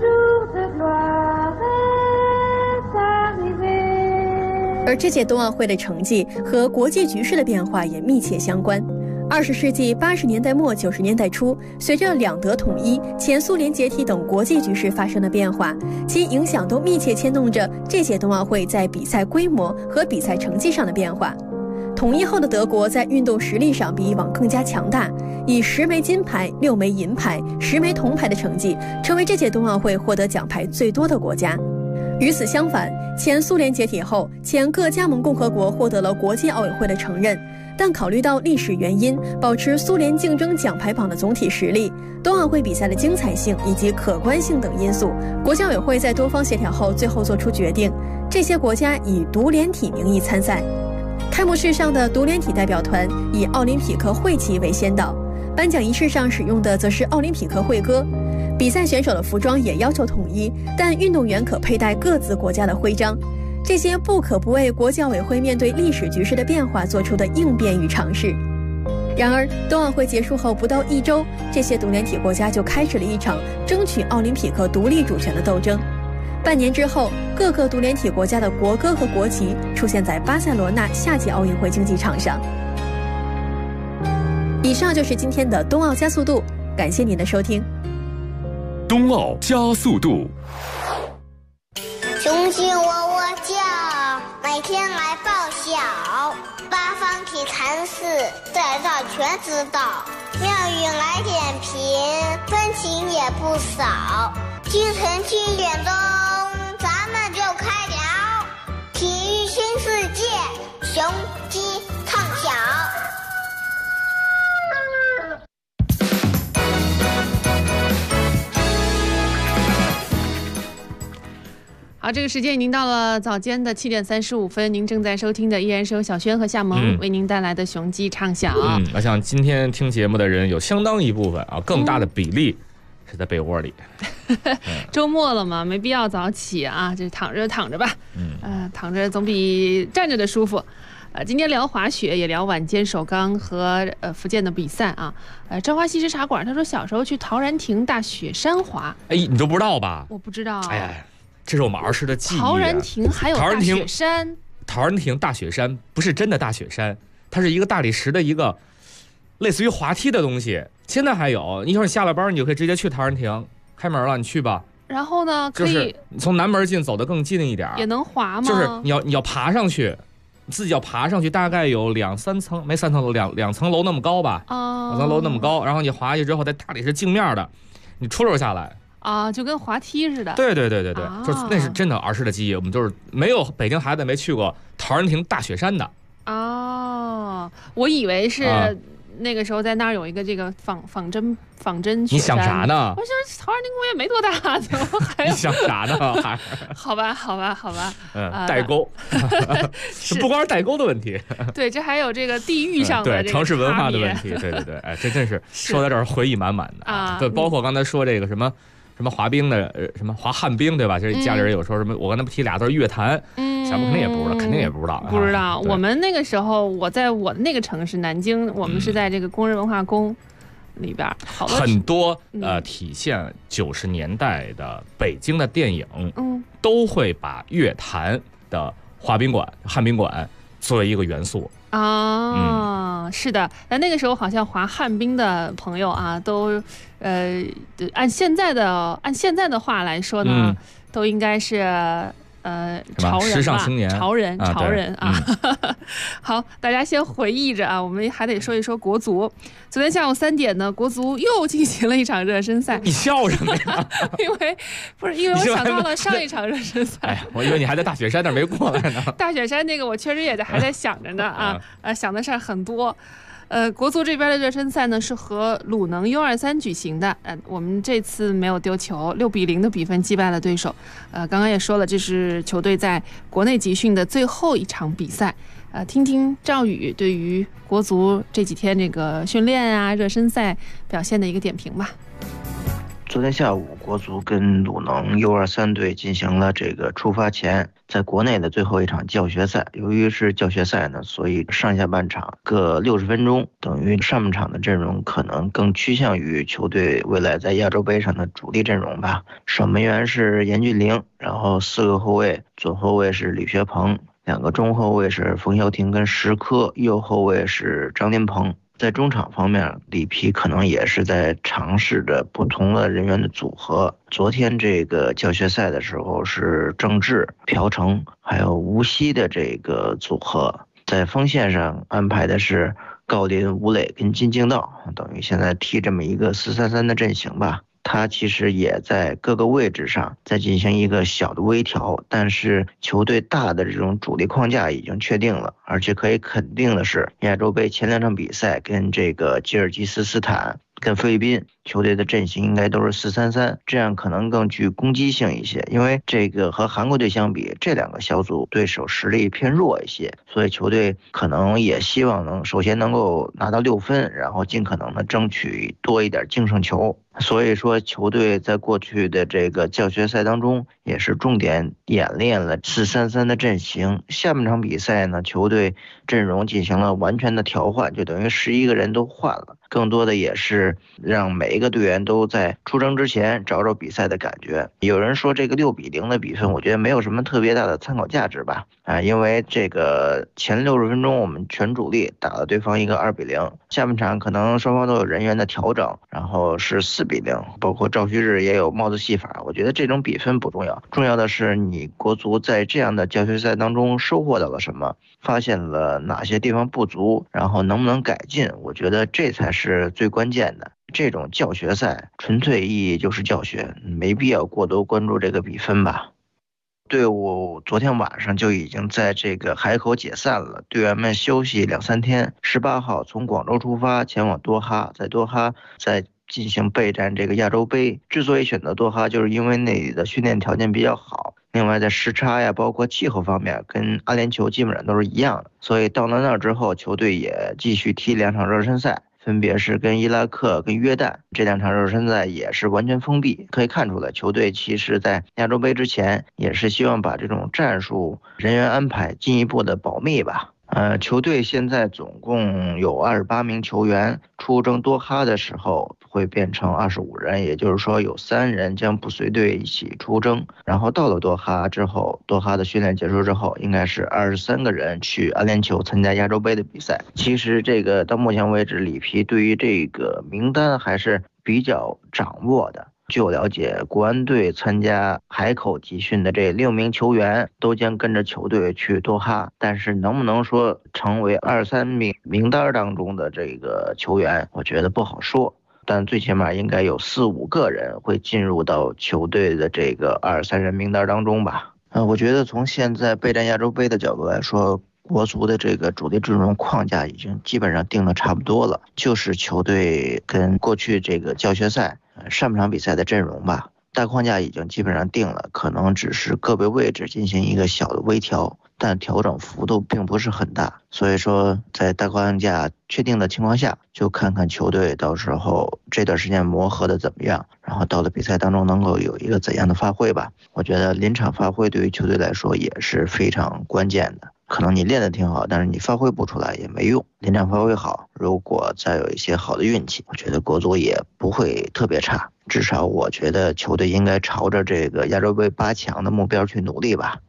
而这届冬奥会的成绩和国际局势的变化也密切相关。20世纪80年代末90年代初，随着两德统一、前苏联解体等国际局势发生的变化，其影响都密切牵动着这届冬奥会在比赛规模和比赛成绩上的变化。统一后的德国在运动实力上比以往更加强大，以10枚金牌、6枚银牌、10枚铜牌的成绩，成为这届冬奥会获得奖牌最多的国家。与此相反，前苏联解体后，前各加盟共和国获得了国际奥委会的承认，但考虑到历史原因，保持苏联竞争奖牌榜的总体实力、冬奥会比赛的精彩性以及可观性等因素，国际奥委会在多方协调后最后做出决定，这些国家以独联体名义参赛。 开幕式上的独联体代表团以奥林匹克会旗为先导，颁奖仪式上使用的则是奥林匹克会歌。比赛选手的服装也要求统一，但运动员可佩戴各自国家的徽章。这些不可不为国际奥委会面对历史局势的变化做出的应变与尝试。然而，冬奥会结束后不到1周，这些独联体国家就开始了一场争取奥林匹克独立主权的斗争。半年之后，各个独联体国家的国歌和国旗出现在巴塞罗那夏季奥运会竞技场上。以上就是今天的冬奥加速度，感谢您的收听。 冬奥加速度， 雄心窝窝叫，每天来报晓，八方体坛事，在这全知道。妙语来点评，分情也不少。清晨7点钟，咱们就开聊体育新世界，雄鸡唱晓。 好，这个时间已经到了早间的7点35分，您正在收听的依然是由小轩和夏萌为您带来的雄鸡唱晓。 我想今天听节目的人有相当一部分啊，更大的比例是在被窝里。 周末了嘛，没必要早起啊，就躺着吧。躺着总比站着的舒服。今天聊滑雪，也聊晚间首钢和福建的比赛啊。朝花西施茶馆他说小时候去陶然亭大雪山滑。 哎，你都不知道吧？ 我不知道。 哎呀，这是我们儿时的记忆。 陶然亭还有大雪山。 陶然亭大雪山不是真的大雪山，它是一个大理石的一个类似于滑梯的东西。现在还有，一会儿你下了班，你就可以直接去陶然亭，开门了，你去吧。 然后呢，可以就是你从南门进，走得更近一点， 也能滑吗？ 就是你要爬上去，你自己要爬上去，大概有2-3层，没3层楼，两层楼那么高吧，2层楼那么高。然后你滑下去之后，在大理石镜面的，你出溜下来啊，就跟滑梯似的。 对，就是那是真的儿时的记忆。我们就是没有北京孩子没去过陶然亭大雪山的。 哦，我以为是。那个时候在那儿有一个这个仿真雪山。 你想啥呢？ 我说陶然亭公园没多大，怎么还你想啥呢？还好吧。 代沟，不光是代沟的问题。 对，这还有这个地域上的对城市文化的问题。对，哎，这真是说到这儿回忆满满的啊。对，包括刚才说这个什么滑冰的，什么滑旱冰，对吧？就是家里人有时候什么，我跟他们提俩字乐坛，小朋友肯定也不知道，肯定也不知道。 不知道，我们那个时候，我在我那个城市南京，我们是在这个工人文化宫里边， 很多体现90年代的北京的电影，都会把乐坛的滑冰馆、旱冰馆作为一个元素。 是的，那个时候好像滑旱冰的朋友啊，都按现在的话来说呢，都应该是潮人吧， 时尚青年， 潮人啊。好，大家先回忆着啊，我们还得说一说国足。昨天下午3点呢，国足又进行了一场热身赛。 你笑什么呀？ 因为我想到了上一场热身赛。 哎呀，我以为你还在大雪山那儿没过来呢。 大雪山那个我确实也还在想着呢啊，想的事儿很多。国足这边的热身赛呢是和鲁能 U23 举行的，我们这次没有丢球，6-0的比分击败了对手。刚刚也说了，这是球队在国内集训的最后一场比赛。听听赵宇对于国足这几天这个训练啊、热身赛表现的一个点评吧。 昨天下午，国足跟鲁能 U23 队进行了这个出发前在国内的最后一场教学赛。由于是教学赛呢，所以上下半场各60分钟，等于上半场的阵容可能更趋向于球队未来在亚洲杯上的主力阵容吧。守门员是严俊凌，然后4个后卫，左后卫是李学鹏，2个中后卫是冯潇霆跟石科，右后卫是张琳芃。在中场方面，里皮可能也是在尝试着不同的人员的组合。昨天这个教学赛的时候是郑智、朴成还有吴曦的这个组合，在锋线上安排的是郜林、吴磊跟金敬道，等于现在踢这么一个4-3-3的阵型吧。他其实也在各个位置上再进行一个小的微调，但是球队大的这种主力框架已经确定了，而且可以肯定的是，亚洲杯前2场比赛跟这个吉尔吉斯斯坦跟菲律宾球队的阵型应该都是4-3-3，这样可能更具攻击性一些。因为这个和韩国队相比，这两个小组对手实力偏弱一些，所以球队可能也希望首先能够拿到6分，然后尽可能的争取多一点净胜球。所以说球队在过去的这个教学赛当中也是重点演练了4-3-3的阵型。下半场比赛呢，球队阵容进行了完全的调换，就等于11个人都换了，更多的也是让每一个队员都在出征之前找找比赛的感觉。有人说这个6-0的比分，我觉得没有什么特别大的参考价值吧，因为这个前60分钟我们全主力打了对方一个2-0，下半场可能双方都有人员的调整，然后是4-0，包括赵旭日也有帽子戏法。我觉得这种比分不重要，重要的是你国足在这样的教学赛当中收获到了什么，发现了哪些地方不足，然后能不能改进，我觉得这才是最关键的。这种教学赛纯粹意义就是教学，没必要过多关注这个比分吧。队伍昨天晚上就已经在这个海口解散了，队员们休息2-3天，18号从广州出发前往多哈，在多哈再进行备战这个亚洲杯。之所以选择多哈，就是因为那里的训练条件比较好，另外在时差呀包括气候方面跟阿联酋基本上都是一样的，所以到了那儿之后，球队也继续踢2场热身赛，分别是跟伊拉克跟约旦，这2场热身赛也是完全封闭。可以看出来，球队其实在亚洲杯之前也是希望把这种战术人员安排进一步的保密吧。球队现在总共有28名球员，出征多哈的时候会变成25人，也就是说有3人将不随队一起出征。然后到了多哈之后，多哈的训练结束之后，应该是23个人去阿联酋参加亚洲杯的比赛。其实这个到目前为止，里皮对于这个名单还是比较掌握的。据我了解，国安队参加海口集训的这6名球员都将跟着球队去多哈，但是能不能说成为23名名单当中的这个球员，我觉得不好说。但最起码应该有4-5个人会进入到球队的这个23人名单当中吧。我觉得从现在备战亚洲杯的角度来说，国足的这个主力阵容框架已经基本上定的差不多了，就是球队跟过去这个教学赛上半场比赛的阵容吧，大框架已经基本上定了，可能只是个别位置进行一个小的微调，但调整幅度并不是很大。所以说在大框架确定的情况下，就看看球队到时候这段时间磨合的怎么样，然后到了比赛当中能够有一个怎样的发挥吧。我觉得临场发挥对于球队来说也是非常关键的。可能你练得挺好，但是你发挥不出来也没用。临场发挥好，如果再有一些好的运气，我觉得国足也不会特别差。至少我觉得球队应该朝着这个亚洲杯8强的目标去努力吧。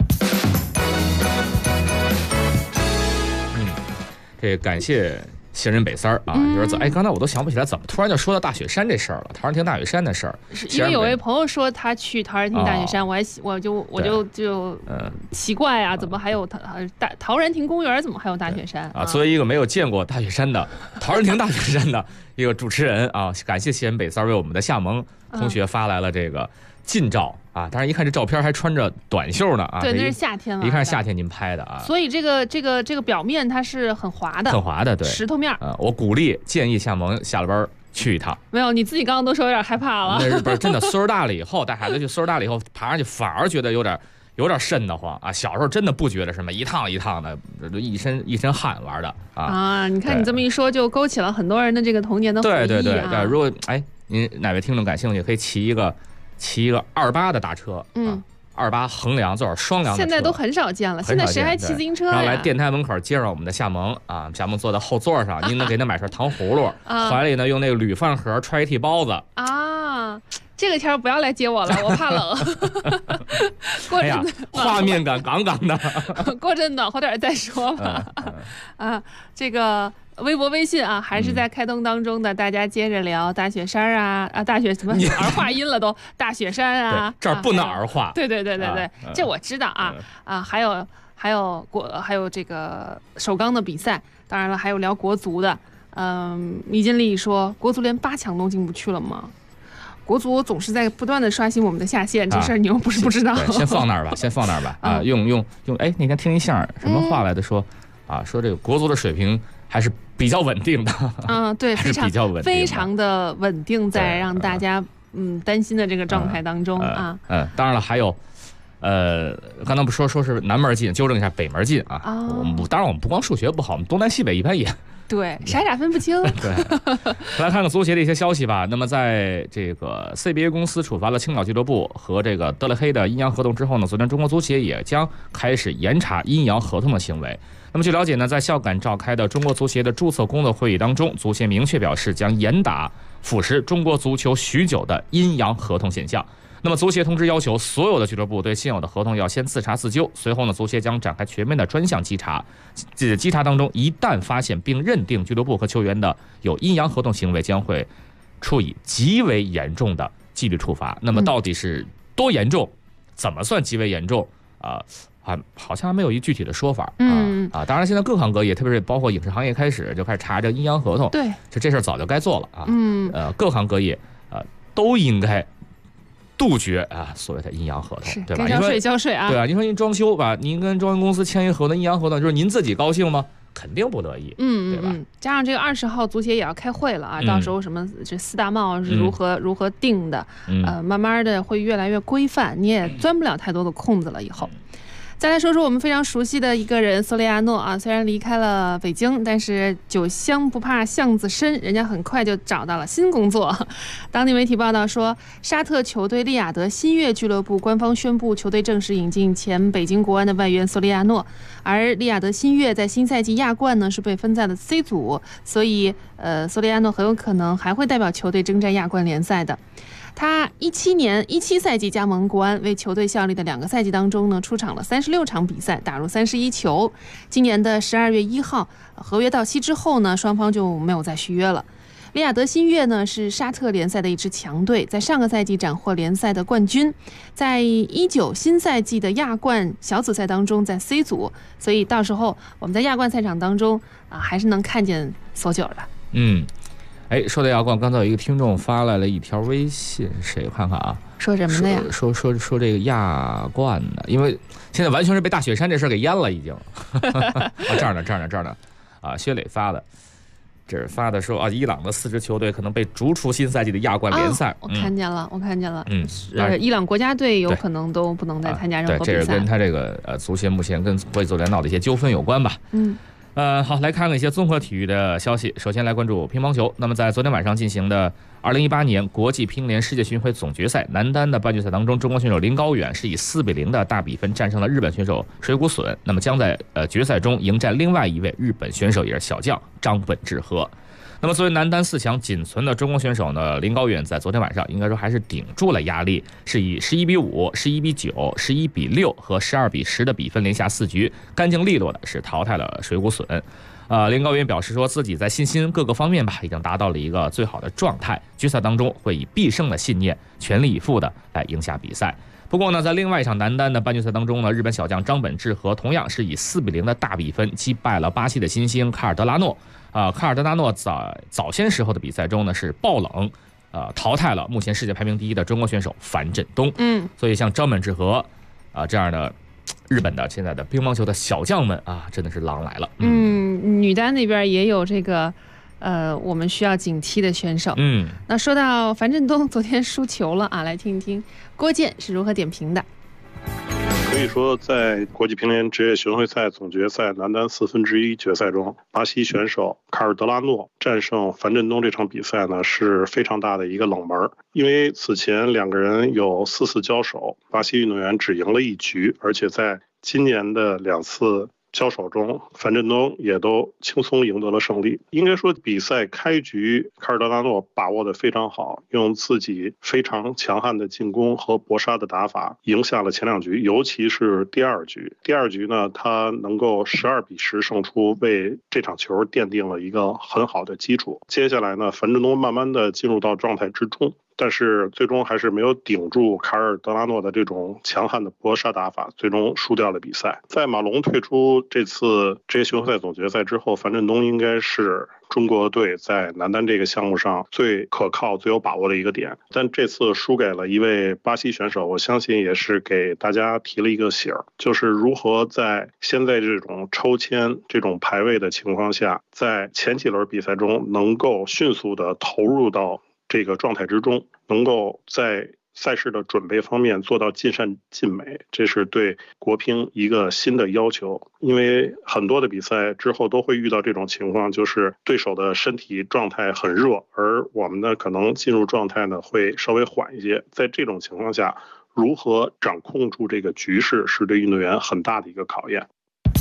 这感谢新人北三儿啊，就是刚才我都想不起来怎么突然就说到大雪山这事儿了，陶然亭大雪山的事儿。 是因为有位朋友说他去陶然亭大雪山，我就奇怪啊，怎么还有陶然亭公园怎么还有大雪山啊？作为一个没有见过大雪山的陶然亭大雪山的一个主持人啊，感谢新人北三儿为我们的夏萌同学发来了这个近照啊，当然一看这照片还穿着短袖呢啊， 对，那是夏天了， 一看是夏天您拍的啊， 所以这个表面它是很滑的， 很滑的，对， 石头面我鼓励建议夏萌下了班去一趟。 没有，你自己刚刚都说有点害怕了。 那不是真的，岁数大了以后带孩子去，岁数大了以后爬上去反而觉得有点瘆得慌啊！小时候真的不觉得什么，一趟一趟的，一身汗玩的啊！ 你看你这么一说，就勾起了很多人的这个童年的回忆啊！ 对，如果您哪位听众感兴趣，可以骑一个28的大车，28横梁最好双梁的车， 现在都很少见了。现在谁还骑自行车呀？ 然后来电台门口接上我们的夏萌啊，夏萌坐在后座上，您能给他买串糖葫芦，怀里呢用那个铝饭盒揣一屉包子啊。这个天不要来接我了，我怕冷。过阵子画面感杠杠的。 过阵暖和点再说吧。这个微博、微信啊，还是在开通当中的，大家接着聊大雪山大雪什么儿化音了都，大雪山啊， 这儿不能儿化。 对，这我知道啊，还有这个首钢的比赛，当然了，还有聊国足的。倪金丽说，国足连8强都进不去了吗？国足总是在不断的刷新我们的下限，这事儿你又不是不知道。 先放那儿吧，用那天听一相声，什么话来的说，说这个国足的水平还是比较稳定的。 对， 还是比较稳定， 非常的稳定，在让大家担心的这个状态当中啊。 当然了，还有。刚才不说是南门进，纠正一下北门进啊。当然我们不光数学不好，我们东南西北一般也对，傻分不清。 对，来看看足协的一些消息吧。那么在这个 CBA 公司处罚了青岛俱乐部和这个德勒黑的阴阳合同之后呢，昨天中国足协也将开始严查阴阳合同的行为。那么据了解呢，在孝感召开的中国足协的注册工作会议当中，足协明确表示将严打腐蚀中国足球许久的阴阳合同现象。那么足协通知要求所有的俱乐部对现有的合同要先自查自纠，随后呢，足协将展开全面的专项稽查。稽查当中，一旦发现并认定俱乐部和球员的有阴阳合同行为，将会处以极为严重的纪律处罚。那么到底是多严重？怎么算极为严重？好像还没有一具体的说法。当然现在各行各业，特别是包括影视行业开始就开始查这个阴阳合同。 对， 这事儿早就该做了啊。各行各业都应该杜绝所谓的阴阳合同，对吧？ 该交税交税啊， 对啊。您说您装修吧，您跟装修公司签一合同阴阳合同，就是您自己高兴吗？肯定不乐意，对吧？ 加上这个20号足协也要开会了啊，到时候什么这4大帽是如何定的，慢慢的会越来越规范，你也钻不了太多的空子了以后。再来说说我们非常熟悉的一个人索雷亚诺啊，虽然离开了北京，但是酒香不怕巷子深，人家很快就找到了新工作。当地媒体报道说，沙特球队利雅得新月俱乐部官方宣布，球队正式引进前北京国安的外援索雷亚诺，而利雅得新月在新赛季亚冠呢是被分在了 C 组，所以索雷亚诺很有可能还会代表球队征战亚冠联赛的。他17赛季加盟国安，为球队效力的2个赛季当中呢，出场了36场比赛，打入31球。今年的12月1号，合约到期之后呢，双方就没有再续约了。利雅得新月呢是沙特联赛的一支强队，在上个赛季斩获联赛的冠军，在19新赛季的亚冠小组赛当中在 C 组，所以到时候我们在亚冠赛场当中还是能看见索九的。 说到亚冠，刚才有一个听众发来了一条微信，谁看看啊？ 说什么的呀？ 说这个亚冠的，因为现在完全是被大雪山这事给淹了，已经。这儿呢，薛磊发的，这是发的说伊朗的4支球队可能被逐出新赛季的亚冠联赛。 我看见了。伊朗国家队有可能都不能再参加任何比赛。 这是跟他这个足协目前跟国际足联闹的一些纠纷有关吧。好，来看看一些综合体育的消息。首先来关注乒乓球。那么在昨天晚上进行的2018年国际乒联世界巡回总决赛男单的半决赛当中，中国选手林高远是以4-0的大比分战胜了日本选手水谷隼，那么将在决赛中迎战另外一位日本选手，也是小将张本智和。那么作为男单4强仅存的中国选手呢，林高远在昨天晚上应该说还是顶住了压力，是以11-5、11-9、11-6和12-10的比分连下4局，干净利落的是淘汰了水谷隼。林高远表示说自己在信心各个方面吧，已经达到了一个最好的状态，决赛当中会以必胜的信念全力以赴的来赢下比赛。不过呢，在另外一场男单的半决赛当中呢，日本小将张本智和同样是以4-0的大比分击败了巴西的新星卡尔德拉诺。卡尔德拉诺早先时候的比赛中呢是爆冷，淘汰了目前世界排名第1的中国选手樊振东。所以像张本智和这样的日本的现在的乒乓球的小将们真的是狼来了。 女单那边也有这个我们需要警惕的选手。那说到樊振东昨天输球了来听一听郭健是如何点评的。 可以说，在国际乒联职业巡回赛总决赛男单1/4决赛中，巴西选手卡尔德拉诺战胜樊振东这场比赛呢是非常大的一个冷门，因为此前2个人有4次交手，巴西运动员只赢了1局，而且在今年的2次交手中，樊振东也都轻松赢得了胜利。应该说比赛开局卡尔德拉诺把握得非常好，用自己非常强悍的进攻和搏杀的打法赢下了前2局，尤其是第2局。第2局呢，他能够12-10胜出，为这场球奠定了一个很好的基础。接下来呢，樊振东慢慢的进入到状态之中， 但是最终还是没有顶住卡尔德拉诺的这种强悍的搏杀打法，最终输掉了比赛。在马龙退出这次职业巡回赛总决赛之后，樊振东应该是中国队在男单这个项目上最可靠、最有把握的一个点，但这次输给了一位巴西选手，我相信也是给大家提了一个醒，就是如何在现在这种抽签、这种排位的情况下，在前几轮比赛中能够迅速的投入到这个状态之中，能够在赛事的准备方面做到尽善尽美，这是对国乒一个新的要求。因为很多的比赛之后都会遇到这种情况，就是对手的身体状态很热，而我们呢可能进入状态呢会稍微缓一些。在这种情况下，如何掌控住这个局势，是对运动员很大的一个考验。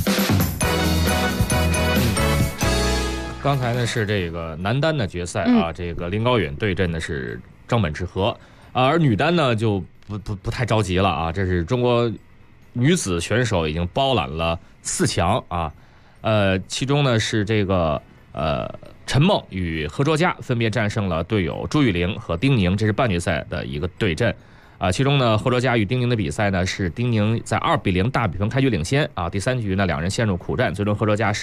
刚才呢是这个男单的决赛啊，这个林高远对阵的是张本智和。而女单呢就不太着急了啊，这是中国女子选手已经包揽了4强啊，其中呢是这个陈梦与何卓佳分别战胜了队友朱雨玲和丁宁，这是半决赛的一个对阵。其中呢，何卓佳与丁宁的比赛呢，是丁宁在2-0大比分开局领先啊。第3局呢，两人陷入苦战，最终何卓佳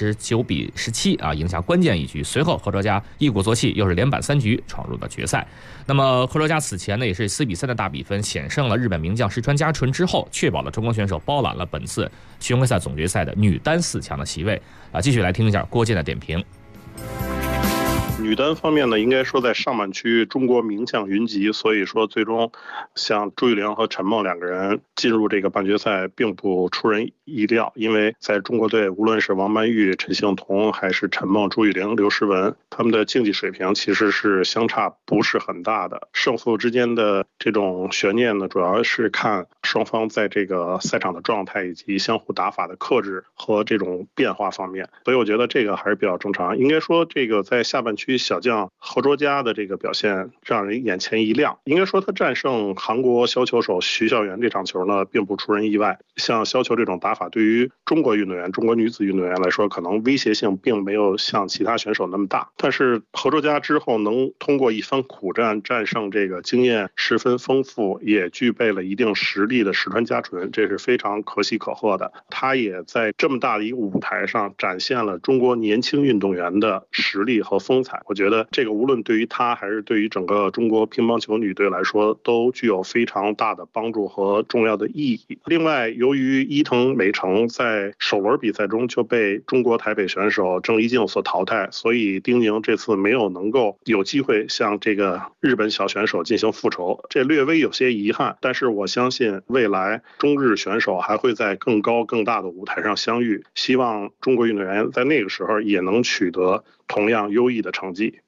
19-17啊，赢下关键一局。随后何卓佳一鼓作气，又是连扳3局，闯入了决赛。那么何卓佳此前呢，也是4-3的大比分险胜了日本名将石川佳纯之后，确保了中国选手包揽了本次巡回赛总决赛的女单4强的席位啊。继续来听一下郭健的点评。 女单方面呢，应该说在上半区中国名将云集，所以说最终像朱雨玲和陈梦两个人进入这个半决赛并不出人意料，因为在中国队无论是王曼玉、陈幸同还是陈梦、朱雨玲、刘诗雯，他们的竞技水平其实是相差不是很大的，胜负之间的这种悬念呢，主要是看双方在这个赛场的状态以及相互打法的克制和这种变化方面，所以我觉得这个还是比较正常。应该说这个在下半区小将何卓佳的这个表现让人眼前一亮，应该说他战胜韩国削球手徐孝元这场球呢并不出人意外，像削球这种打法对于中国运动员、中国女子运动员来说可能威胁性并没有像其他选手那么大，但是何卓佳之后能通过一番苦战战胜这个经验十分丰富也具备了一定实力的石川佳纯，这是非常可喜可贺的。他也在这么大的一个舞台上展现了中国年轻运动员的实力和风采，我觉得这个无论对于他还是对于整个中国乒乓球女队来说都具有非常大的帮助和重要的意义。另外，由于伊藤美诚在首轮比赛中就被中国台北选手郑怡静所淘汰，所以丁宁这次没有能够有机会向这个日本小选手进行复仇，这略微有些遗憾，但是我相信未来中日选手还会在更高更大的舞台上相遇，希望中国运动员在那个时候也能取得同样优异的成绩。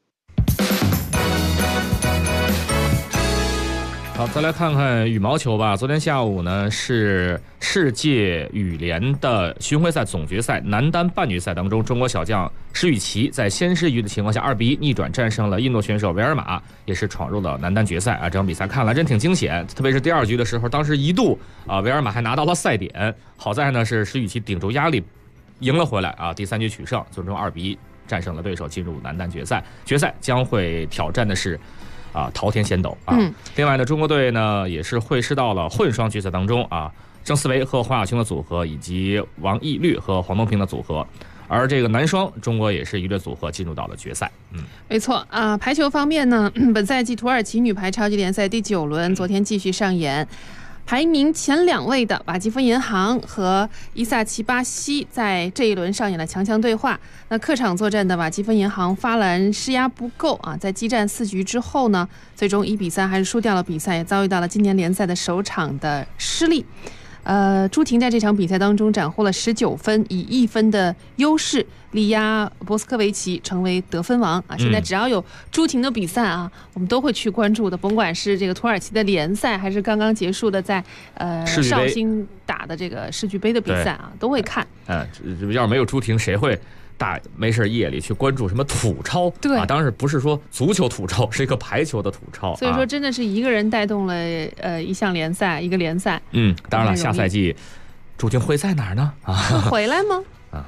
好，再来看看羽毛球吧。昨天下午呢，是世界羽联的巡回赛总决赛男单半决赛当中，中国小将施雨琦在先失一局的情况下2-1逆转战胜了印度选手维尔马，也是闯入了男单决赛啊。这场比赛看来真挺惊险，特别是第2局的时候，当时一度维尔马还拿到了赛点，好在呢是施雨琦顶住压力赢了回来啊。第3局取胜，最终2-1战胜了对手，进入男单决赛。决赛将会挑战的是桃田贤斗啊。另外呢，中国队呢也是会师到了混双决赛当中啊，郑思维和黄雅琼的组合，以及王懿律和黄东萍的组合。而这个男双，中国也是一对组合进入到了决赛。 没错啊。排球方面呢，本赛季土耳其女排超级联赛第9轮，昨天继续上演。排名前2位的瓦基弗银行和伊萨奇巴西在这一轮上演了强强对话。那客场作战的瓦基弗银行发篮施压不够啊，在激战4局之后呢，最终1-3还是输掉了比赛，也遭遇到了今年联赛的首场的失利。朱婷在这场比赛当中斩获了19分，以1分的优势力压博斯科维奇，成为得分王啊！现在只要有朱婷的比赛啊，我们都会去关注的，甭管是这个土耳其的联赛，还是刚刚结束的在绍兴打的这个世俱杯的比赛啊，都会看。 要是没有朱婷，谁会没事夜里去关注什么土超？对啊，当然不是说足球土超，是一个排球的土超。 所以说，真的是一个人带动了一项联赛，一个联赛。 当然了，下赛季朱婷会在哪儿呢？ 回来吗？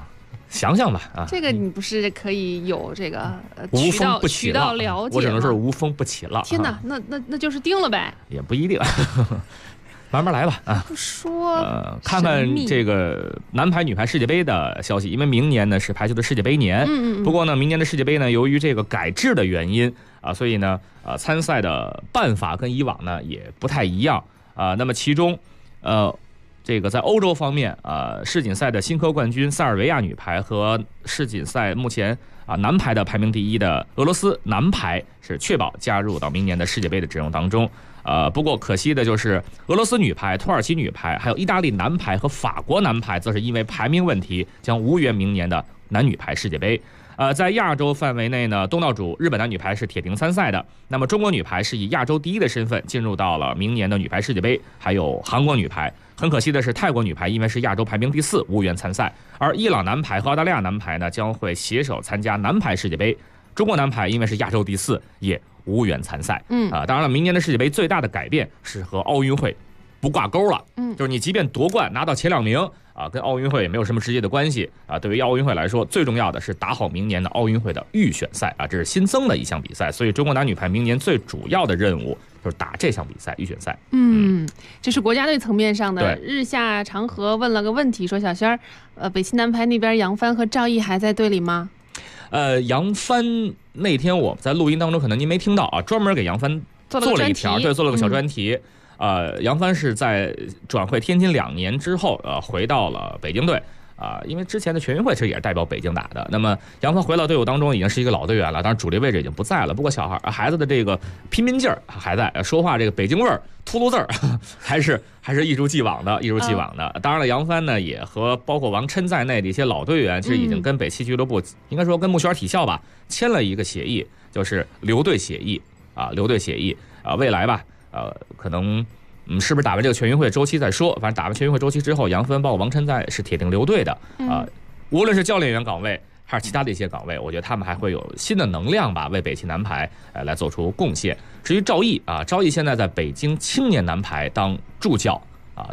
想想吧啊。 这个你不是可以有这个无风不起渠道了解吗？ 我只能说无风不起浪。 天哪，那就是定了呗？ 也不一定。慢慢来吧啊！ 不说看看这个男排、女排世界杯的消息，因为明年呢是排球的世界杯年。不过呢，明年的世界杯呢，由于这个改制的原因啊，所以呢，参赛的办法跟以往呢也不太一样啊。那么其中，这个在欧洲方面世锦赛的新科冠军塞尔维亚女排和世锦赛目前男排的排名第一的俄罗斯男排是确保加入到明年的世界杯的阵容当中。不过可惜的就是俄罗斯女排、土耳其女排，还有意大利男排和法国男排，则是因为排名问题将无缘明年的男女排世界杯。在亚洲范围内呢，东道主日本男女排是铁定参赛的。那么中国女排是以亚洲第一的身份进入到了明年的女排世界杯，还有韩国女排。很可惜的是，泰国女排因为是亚洲排名第4，无缘参赛。而伊朗男排和澳大利亚男排呢，将会携手参加男排世界杯。中国男排因为是亚洲第4，也无缘参赛。当然了，明年的世界杯最大的改变是和奥运会不挂钩了。就是你即便夺冠拿到前2名跟奥运会也没有什么直接的关系对于奥运会来说，最重要的是打好明年的奥运会的预选赛这是新增的一项比赛。所以中国男女排明年最主要的任务就是打这项比赛预选赛。 这是国家队层面上的。 对， 日下长河问了个问题，说小轩北青男排那边杨帆和赵毅还在队里吗？ 杨帆那天我在录音当中可能您没听到专门给杨帆做了一条，对，做了个小专题。杨帆是在转会天津2年之后回到了北京队因为之前的全运会其实也是代表北京打的。那么杨帆回到队伍当中已经是一个老队员了，当然主力位置已经不在了。不过孩子的这个拼劲儿还在，说话这个北京味儿、秃噜字儿还是一如既往的。当然了，杨帆呢也和包括王琛在内的一些老队员，其实已经跟北汽俱乐部，应该说跟木樨体校吧签了一个协议，就是留队协议未来吧可能是不是打完这个全运会周期再说，反正打完全运会周期之后，杨帆包括王琛在是铁定留队的无论是教练员岗位还是其他的一些岗位，我觉得他们还会有新的能量吧，为北汽男排来做出贡献。至于赵毅赵毅现在在北京青年男排当助教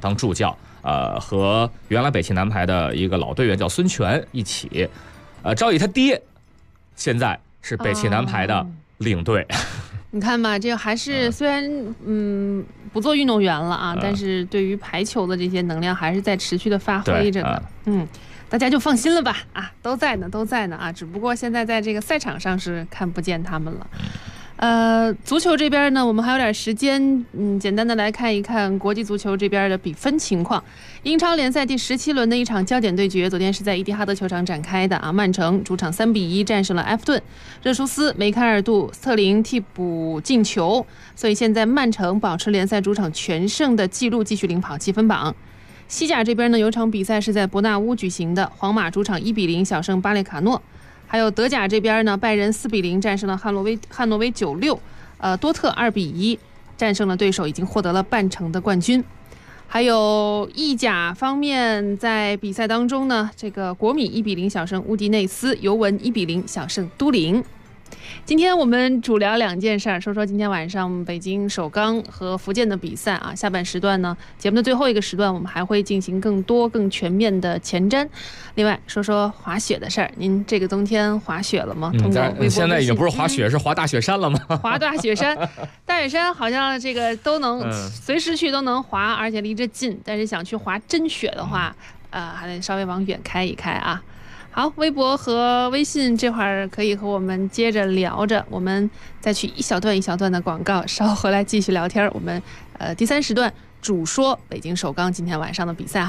和原来北汽男排的一个老队员叫孙权一起赵毅他爹现在是北汽男排的领队。 你看吧，这还是虽然不做运动员了但是对于排球的这些能量还是在持续的发挥着的。大家就放心了吧都在呢只不过现在在这个赛场上是看不见他们了。足球这边呢，我们还有点时间，简单的来看一看国际足球这边的比分情况。英超联赛第17轮的一场焦点对决，昨天是在伊蒂哈德球场展开的曼城主场3-1战胜了埃弗顿，热苏斯、梅开二度、斯特林替补进球，所以现在曼城保持联赛主场全胜的记录，继续领跑积分榜。西甲这边呢，有场比赛是在伯纳乌举行的，皇马主场1-0小胜巴列卡诺。还有德甲这边呢，拜仁4-0战胜了汉诺威96，多特2-1战胜了对手，已经获得了半程的冠军。还有意甲方面，在比赛当中呢，这个国米1-0小胜乌迪内斯，尤文1-0小胜都灵。今天我们主聊2件事，说说今天晚上北京首钢和福建的比赛下半时段呢，节目的最后一个时段，我们还会进行更多更全面的前瞻。另外说说滑雪的事儿，您这个冬天滑雪了吗？通过微博现在已经不是滑雪，是滑大雪山了吗？ 滑大雪山，大雪山好像这个都能随时去都能滑，而且离着近。但是想去滑真雪的话，还得稍微往远开一开好，微博和微信这会儿可以和我们接着聊着，我们再去一小段的广告，稍后回来继续聊天。我们第3时段主说北京首钢今天晚上的比赛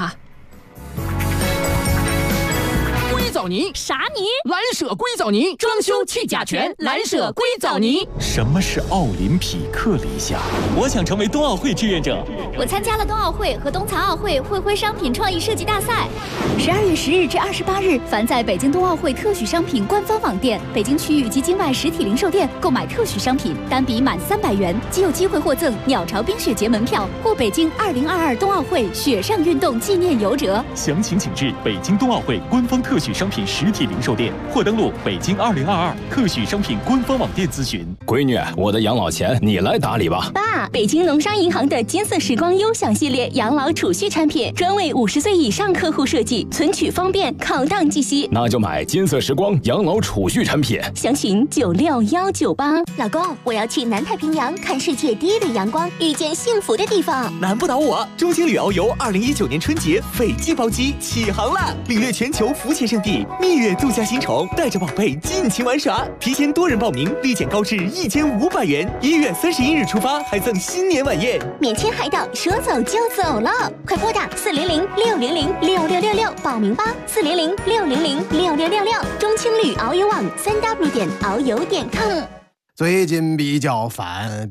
硅藻泥啥泥？ 蓝舍硅藻泥，装修去甲醛，蓝舍硅藻泥。 什么是奥林匹克理想？ 我想成为冬奥会志愿者。 我参加了冬奥会和冬残奥会会徽商品创意设计大赛。12月10日至28日，凡在北京冬奥会特许商品官方网店、北京区域及境外实体零售店购买特许商品，单笔满300元即有机会获赠鸟巢冰雪节门票或北京2022冬奥会雪上运动纪念游折。 详情请至北京冬奥会官方特许商商品实体零售店，或登录北京2022特许商品官方网店咨询。 闺女，我的养老钱你来打理吧。 爸，北京农商银行的金色时光优享系列养老储蓄产品，专为50岁以上客户设计，存取方便，考档即息。 那就买金色时光养老储蓄产品， 详询96198。老公，我要去南太平洋看世界第一缕阳光，遇见幸福的地方。 难不倒我！中青旅遨游2019年春节斐济包机起航了，领略全球浮潜圣地，蜜月度假新宠，带着宝贝尽情玩耍。提前多人报名，立减高至1500元。1月31日出发，还赠新年晚宴， 免签海岛，说走就走了。快拨打400-600-6666报名吧，400-600-6666。中青旅遨游网3w.遨游.com。 最近比较烦，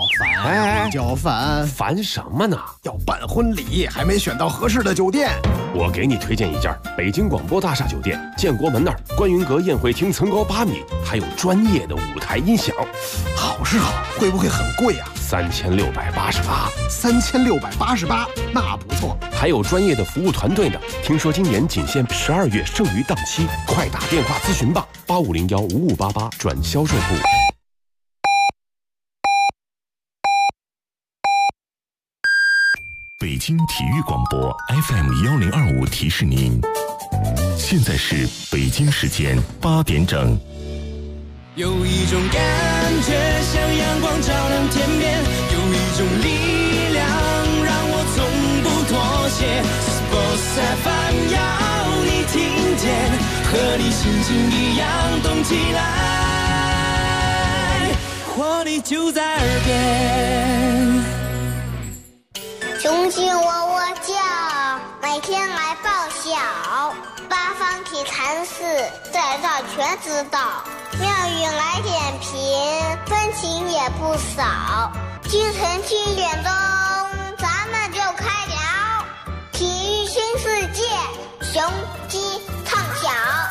烦什么呢？ 要办婚礼，还没选到合适的酒店。 我给你推荐一家北京广播大厦酒店，建国门那儿，观云阁宴会厅层高8米，还有专业的舞台音响。 好是好，会不会很贵啊？3688，那不错。 还有专业的服务团队呢。听说今年仅限12月剩余档期，快打电话咨询吧，85015588转销售部。 北京体育广播 FM1025提示您，现在是北京时间8点整。 有一种感觉像阳光照亮天边，有一种力量让我从不妥协。Sports FM 要你听见，和你心情一样动起来，活力就在耳边。 雄心窝窝叫，每天来报晓，八方体禅寺在这全知道，妙语来点评，分情也不少，京城7点钟咱们就开聊，体育新世界，雄鸡唱响。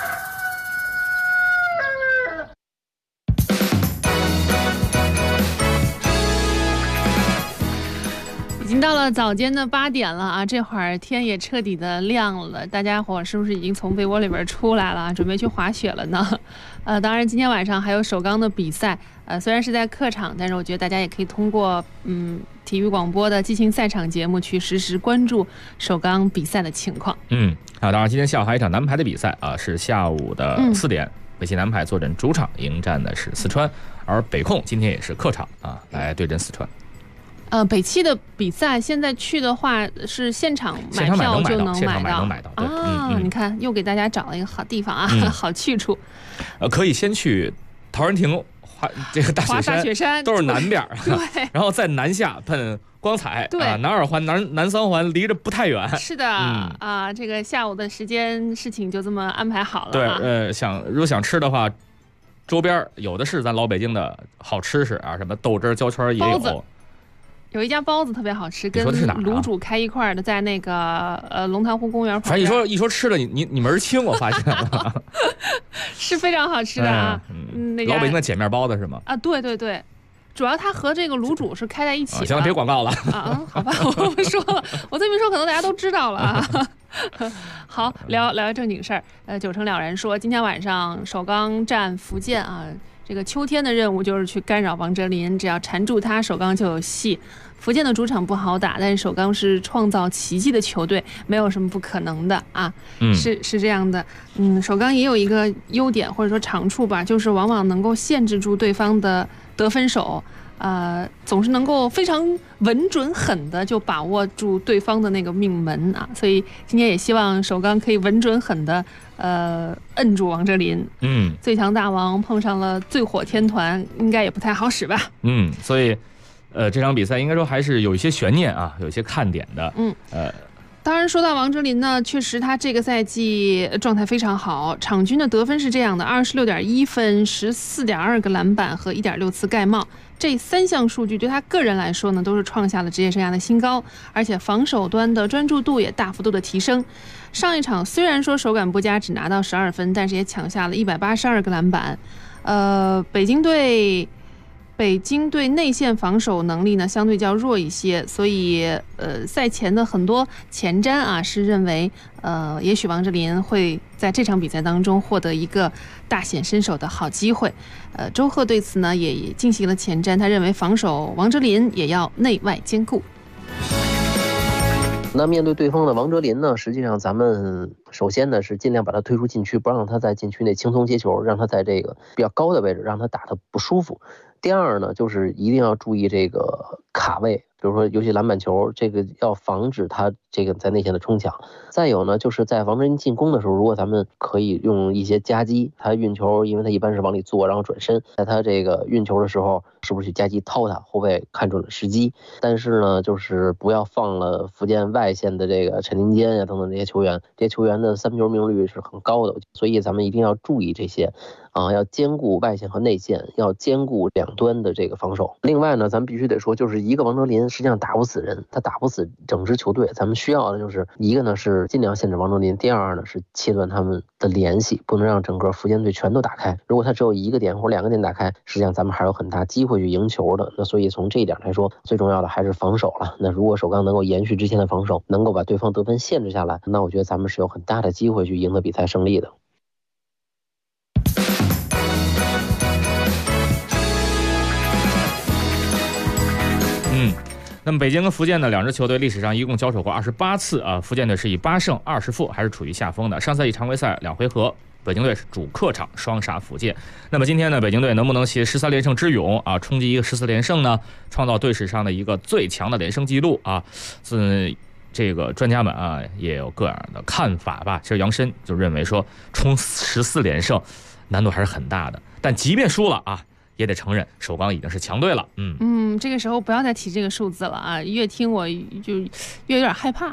已经到了早间的8点了啊，这会儿天也彻底的亮了，大家伙是不是已经从被窝里边出来了，准备去滑雪了呢？当然今天晚上还有首钢的比赛，虽然是在客场，但是我觉得大家也可以通过体育广播的即兴赛场节目去实时关注首钢比赛的情况。 当然今天下午还有一场男排的比赛啊，是下午的4点，北汽男排坐镇主场迎战的是四川，而北控今天也是客场啊，来对阵四川。 北汽的比赛现在去的话是现场买票就能买到啊！你看又给大家找了一个好地方啊，好去处。 可以先去陶然亭这个大雪山，都是南边对， 然后再南下奔光彩， 对， 南二环、南三环离着不太远。 是的，这个下午的时间事情就这么安排好了。 对，如果想吃的话，周边有的是咱老北京的好吃食啊，什么豆汁、焦圈也有。 有一家包子特别好吃，跟卤煮开一块的，在那个龙潭湖公园旁边。 反正一说吃的，你门儿清，我发现了， 是非常好吃的啊。那家老北京的碱面包子是吗？ 啊，对对对，主要它和这个卤煮是开在一起的。 行了，别广告了啊，好吧，我不说了，我这么一说，可能大家都知道了啊。好，聊正经事儿。9成了然说，今天晚上首钢战福建啊。这个秋天的任务就是去干扰王哲林，只要缠住他，首钢就有戏。福建的主场不好打，但是首钢是创造奇迹的球队，没有什么不可能的啊。是这样的。首钢也有一个优点或者说长处吧，就是往往能够限制住对方的得分手。总是能够非常稳准狠的就把握住对方的那个命门啊，所以今天也希望首钢可以稳准狠的摁住王哲林。最强大王碰上了最火天团，应该也不太好使吧。 所以这场比赛应该说还是有一些悬念啊，有一些看点的。 当然说到王哲林呢，确实他这个赛季状态非常好，场均的得分是这样的：26.1分、14.2个篮板和1.6次盖帽。这3项数据对他个人来说呢，都是创下了职业生涯的新高，而且防守端的专注度也大幅度的提升。上一场虽然说手感不佳，只拿到12分，但是也抢下了182个篮板。北京队北京队内线防守能力呢相对较弱一些，所以赛前的很多前瞻啊是认为也许王哲林会在这场比赛当中获得一个大显身手的好机会。周贺对此呢也进行了前瞻，他认为防守王哲林也要内外兼顾。 那面对对方的王哲林呢，实际上咱们首先呢是尽量把他推出禁区，不让他在禁区内轻松接球，让他在这个比较高的位置，让他打得不舒服。第二呢，就是一定要注意这个卡位，比如说尤其篮板球，这个要防止他这个在内线的冲抢。再有呢，就是在王哲林进攻的时候，如果咱们可以用一些夹击，他运球，因为他一般是往里做，然后转身，在他这个运球的时候，是不是去夹击掏他，后卫看准了时机。但是呢，就是不要放了福建外线的这个陈林坚呀等等这些球员，这些球员的3分球命中率是很高的，所以咱们一定要注意这些。要兼顾外线和内线，要兼顾两端的这个防守。另外呢，咱们必须得说，就是一个王哲林实际上打不死人，他打不死整支球队。咱们需要的就是一个呢是尽量限制王哲林，第二呢是切断他们的联系，不能让整个福建队全都打开。如果他只有一个点或者2个点打开，实际上咱们还有很大机会去赢球的。那所以从这一点来说，最重要的还是防守了。那如果首钢能够延续之前的防守，能够把对方得分限制下来，那我觉得咱们是有很大的机会去赢得比赛胜利的。 那么北京跟福建呢两支球队历史上一共交手过28次啊，福建队是以8胜20负，还是处于下风的。上赛季常规赛2回合，北京队是主客场双杀福建。那么今天呢，北京队能不能携13连胜之勇啊，冲击一个14连胜呢？创造队史上的一个最强的连胜纪录啊？这个专家们啊也有各样的看法吧。其实杨申就认为说，冲14连胜难度还是很大的，但即便输了啊，也得承认首钢已经是强队了。 这个时候不要再提这个数字了啊，越听我就越有点害怕。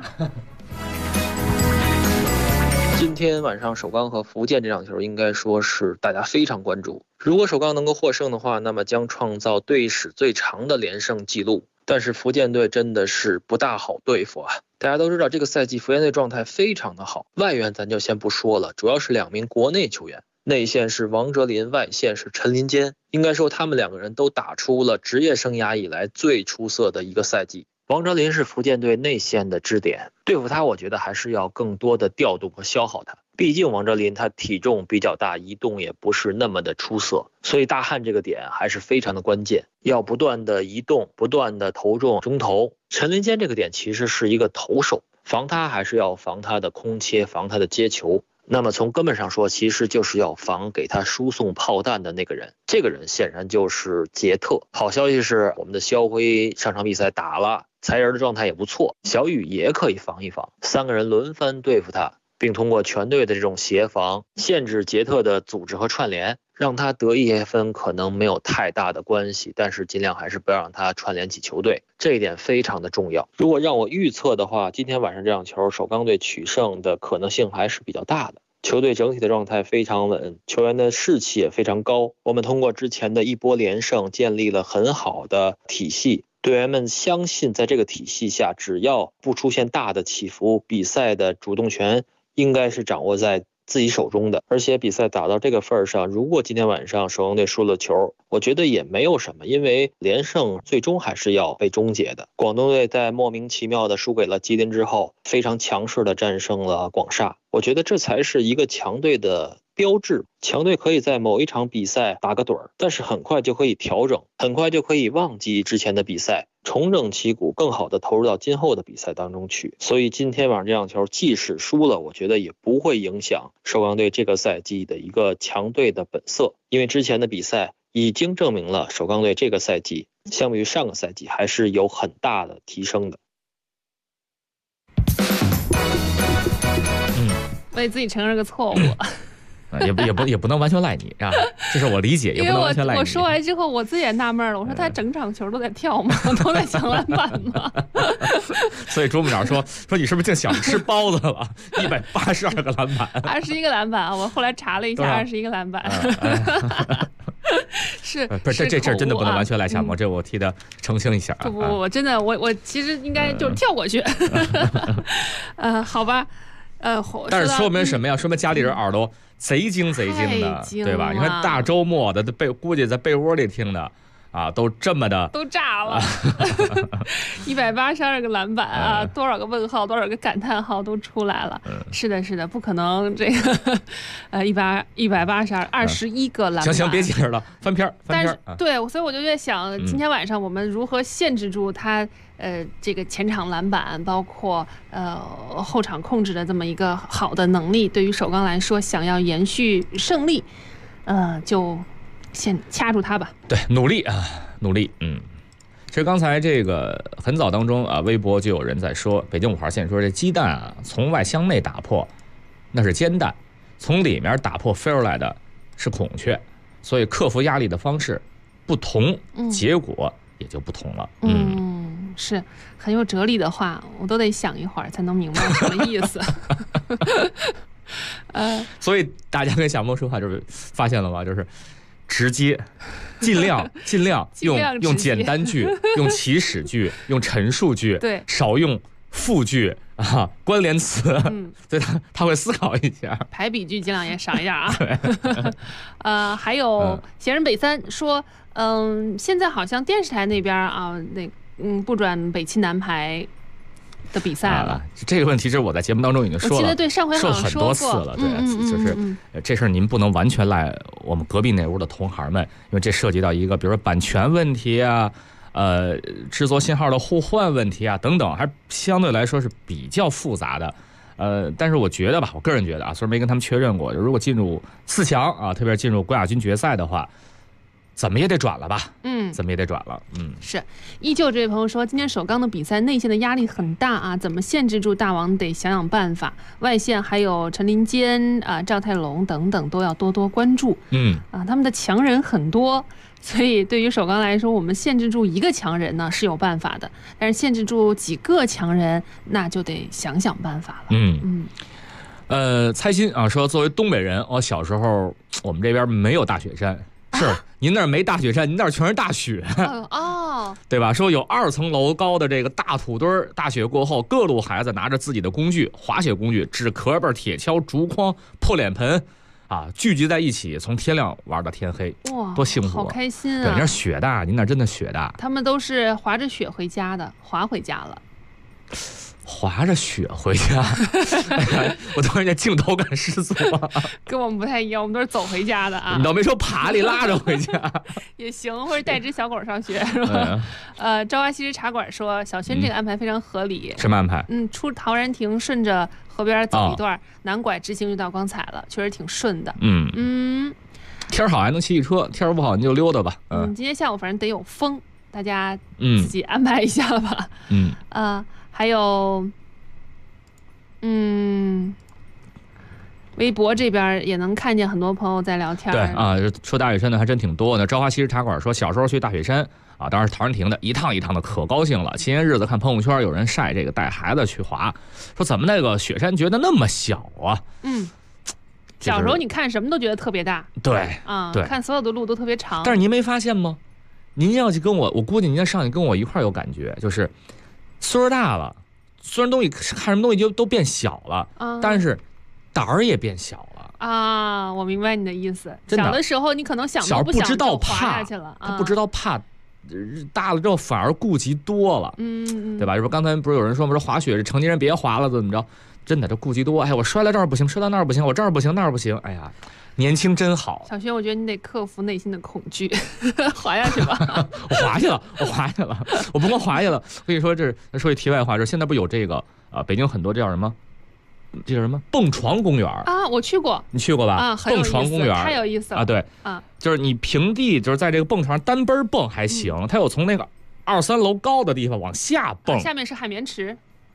今天晚上首钢和福建这场球应该说是大家非常关注。如果首钢能够获胜的话，那么将创造队史最长的连胜纪录。但是福建队真的是不大好对付啊！大家都知道这个赛季福建队状态非常的好，外援咱就先不说了，主要是2名国内球员，内线是王哲林，外线是陈林坚。应该说他们2个人都打出了职业生涯以来最出色的一个赛季。王哲林是福建队内线的支点，对付他我觉得还是要更多的调动和消耗他。毕竟王哲林他体重比较大，移动也不是那么的出色，所以大汉这个点还是非常的关键，要不断的移动，不断的投中中投。陈林坚这个点其实是一个投手，防他还是要防他的空切，防他的接球。那么从根本上说，其实就是要防给他输送炮弹的那个人，这个人显然就是杰特。好消息是我们的肖辉上场比赛打了，才人的状态也不错，小雨也可以防一防，3个人轮番对付他，并通过全队的这种协防，限制杰特的组织和串联，让他得一些分可能没有太大的关系，但是尽量还是不要让他串联起球队，这一点非常的重要。如果让我预测的话，今天晚上这场球首钢队取胜的可能性还是比较大的。球队整体的状态非常稳，球员的士气也非常高。我们通过之前的一波连胜建立了很好的体系，队员们相信在这个体系下，只要不出现大的起伏，比赛的主动权应该是掌握在自己手中的。而且比赛打到这个份上，如果今天晚上首钢队输了球，我觉得也没有什么，因为连胜最终还是要被终结的。广东队在莫名其妙的输给了吉林之后，非常强势的战胜了广厦，我觉得这才是一个强队的标志。强队可以在某一场比赛打个盹儿，但是很快就可以调整，很快就可以忘记之前的比赛，重整旗鼓，更好的投入到今后的比赛当中去。所以今天晚上这场球即使输了，我觉得也不会影响首钢队这个赛季的一个强队的本色，因为之前的比赛已经证明了首钢队这个赛季相比于上个赛季还是有很大的提升的。 为自己承认个错误。 也不能完全赖你啊，这是我理解，也不能完全赖你。 因为我说完之后，我自己也纳闷了，我说他整场球都在跳吗？都在抢篮板吗？ 所以朱部长说你是不是净想吃包子了？182个篮板 ，21个篮板啊！我后来查了一下，21个篮板。是不是这事儿真的不能完全赖夏沫？这我替他澄清一下。 不，我真的我其实应该就是跳过去。好吧。 但是说明什么呀？说明家里人耳朵贼精的，对吧？你看大周末的估计在被窝里听的啊，都这么的都炸了，182个篮板啊，多少个问号，多少个感叹号都出来了。是的，是的，不可能这个182，21个篮板。 行，别解释了，翻篇。 但是对，所以我就在想，今天晚上我们如何限制住他这个前场篮板，包括后场控制的这么一个好的能力，对于首钢来说，想要延续胜利，就先掐住他吧。 对，努力。其实刚才这个很早当中啊，微博就有人在说，北京5号线说这鸡蛋啊，从外向内打破那是煎蛋，从里面打破飞出来的是孔雀，所以克服压力的方式不同，结果也就不同了。 是很有哲理的话，我都得想一会儿才能明白什么意思。 所以大家跟小梦说话就是发现了吗？就是直接，尽量用简单句，用祈使句，用陈述句， 对， 少用复句啊，关联词。所以他会思考一下。 排比句尽量也少一点啊。还有闲人北三说，现在好像电视台那边啊，不转北汽男排的比赛了。 这个问题是我在节目当中已经说了， 我记得对，上回好像很多次了。对，就是这事儿您不能完全赖我们隔壁那屋的同行们，因为这涉及到一个比如说版权问题啊，制作信号的互换问题啊等等，还相对来说是比较复杂的。但是我觉得吧，我个人觉得啊，虽然没跟他们确认过，如果进入4强啊，特别是进入冠亚军决赛的话，怎么也得转了吧？怎么也得转了。 是。依旧这位朋友说，今天首钢的比赛内线的压力很大啊，怎么限制住大王得想想办法。外线还有陈林坚啊、赵泰龙等等都要多多关注。他们的强人很多，所以对于首钢来说，我们限制住一个强人呢是有办法的，但是限制住几个强人，那就得想想办法了。猜心啊说，作为东北人，我小时候我们这边没有大雪山。是，您那儿没大雪山，您那儿全是大雪。对吧？说有2层楼高的这个大土堆儿，大雪过后，各路孩子拿着自己的工具，滑雪工具，纸壳儿、铁锹、竹筐、破脸盆，啊，聚集在一起，从天亮玩到天黑， 哇， 多幸福， 好开心啊！ 对，那雪大，您那真的雪大。 他们都是滑着雪回家的，滑回家了。 滑着雪回家，我突然间镜头感十足啊！ 跟我们不太一样，我们都是走回家的啊。 你倒没说爬里拉着回家也行，或者带只小狗上学是吧？朝花夕拾茶馆说，小轩这个安排非常合理。 什么安排？ 出陶然亭，顺着河边走一段，南拐直行就到光彩了，确实挺顺的。 天好还能骑车，天不好你就溜达吧。 今天下午反正得有风，大家自己安排一下吧。还有，微博这边也能看见很多朋友在聊天。 对啊，说大雪山的还真挺多的。朝花夕拾茶馆说，小时候去大雪山啊，当然是陶然亭的，一趟一趟的可高兴了。前些日子看朋友圈有人晒这个带孩子去滑，说怎么那个雪山觉得那么小啊？ 小时候你看什么都觉得特别大。 对啊，对， 看所有的路都特别长。 但是您没发现吗？您要去跟我估计您要上去跟我一块有感觉，就是岁数大了，虽然东西看什么东西就都变小了，但是胆儿也变小了啊！我明白你的意思。小的时候你可能想都不想就滑下去了， 他不知道怕，大了之后反而顾及多了，对吧？说刚才不是有人说吗？说滑雪是成年人别滑了，怎么着？真的这顾及多，哎，我摔到这儿不行，摔到那儿不行，我这儿不行那儿不行，哎呀。年轻真好， 小轩，我觉得你得克服内心的恐惧，滑下去吧。 我滑去了，我不光滑去了。所以说，这说句题外话，就是现在不有这个北京很多这叫什么？这叫什么？蹦床公园啊？我去过， 你去过吧？ 啊， 蹦床公园太有意思了啊！对啊，就是你平地，就是在这个蹦床单奔蹦还行，它有从那个2、3楼高的地方往下蹦， 下面是海绵池。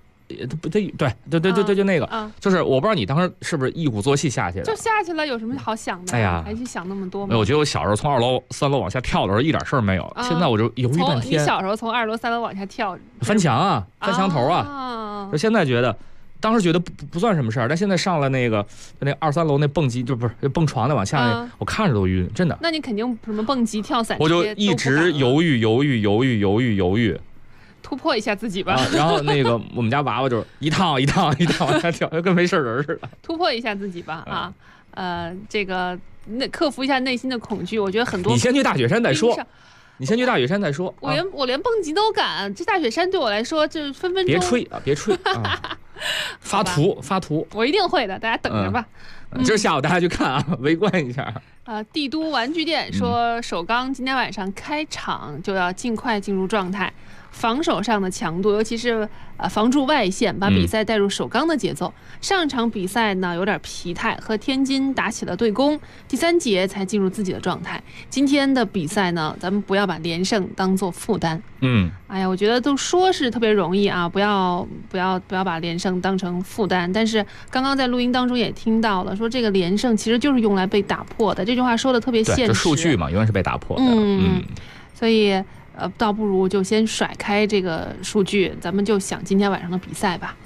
对，就那个，就是我不知道你当时是不是一鼓作气下去的， 就下去了，有什么好想的？ 哎呀， 还去想那么多吗？ 我觉得我小时候从2楼、3楼往下跳的时候一点事儿没有，现在我就犹豫半天。 你小时候从2楼、3楼往下跳， 翻墙啊，翻墙头啊，就现在觉得，当时觉得不算什么事儿，但现在上了那个2、3楼那蹦极，就不是蹦床的往下那，我看着都晕，真的。 那你肯定什么蹦极、跳伞， 我就一直犹豫。 突破一下自己吧， 然后那个我们家娃娃就是一趟往下跳，就跟没事人似的。 突破一下自己吧这个克服一下内心的恐惧，我觉得很多。 你先去大雪山再说， 你先去大雪山再说。 我连蹦极都敢，这大雪山对我来说就是分分钟。 别吹啊！发图， 我一定会的，大家等着吧。 今儿下午大家去看啊，围观一下。 帝都玩具店说，首钢今天晚上开场就要尽快进入状态。防守上的强度，尤其是防住外线，把比赛带入首钢的节奏。上场比赛呢有点疲态，和天津打起了对攻，第3节才进入自己的状态。今天的比赛呢，咱们不要把连胜当做负担。哎呀，我觉得都说是特别容易啊，不要把连胜当成负担。但是刚刚在录音当中也听到了，说这个连胜其实就是用来被打破的。这句话说的特别现实。 这数据嘛，永远是被打破的。 所以。倒不如就先甩开这个数据，咱们就想今天晚上的比赛吧。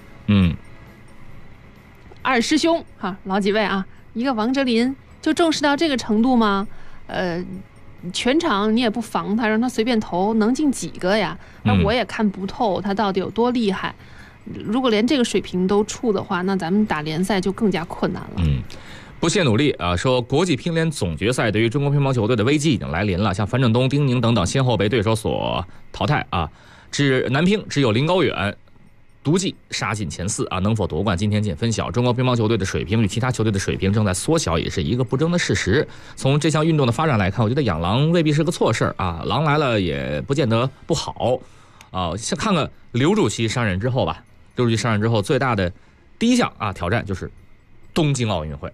二师兄哈，老几位啊，一个王哲林就重视到这个程度吗？全场你也不防他，让他随便投，能进几个呀？那我也看不透他到底有多厉害。如果连这个水平都处的话，那咱们打联赛就更加困难了。 不懈努力啊！说国际乒联总决赛对于中国乒乓球队的危机已经来临了，像樊振东、丁宁等等先后被对手所淘汰啊。男乒只有林高远独骑杀进前4啊，能否夺冠今天见分晓。中国乒乓球队的水平与其他球队的水平正在缩小，也是一个不争的事实。从这项运动的发展来看，我觉得养狼未必是个错事啊，狼来了也不见得不好啊。先看看刘主席上任之后吧，刘主席上任之后最大的第一项挑战就是东京奥运会。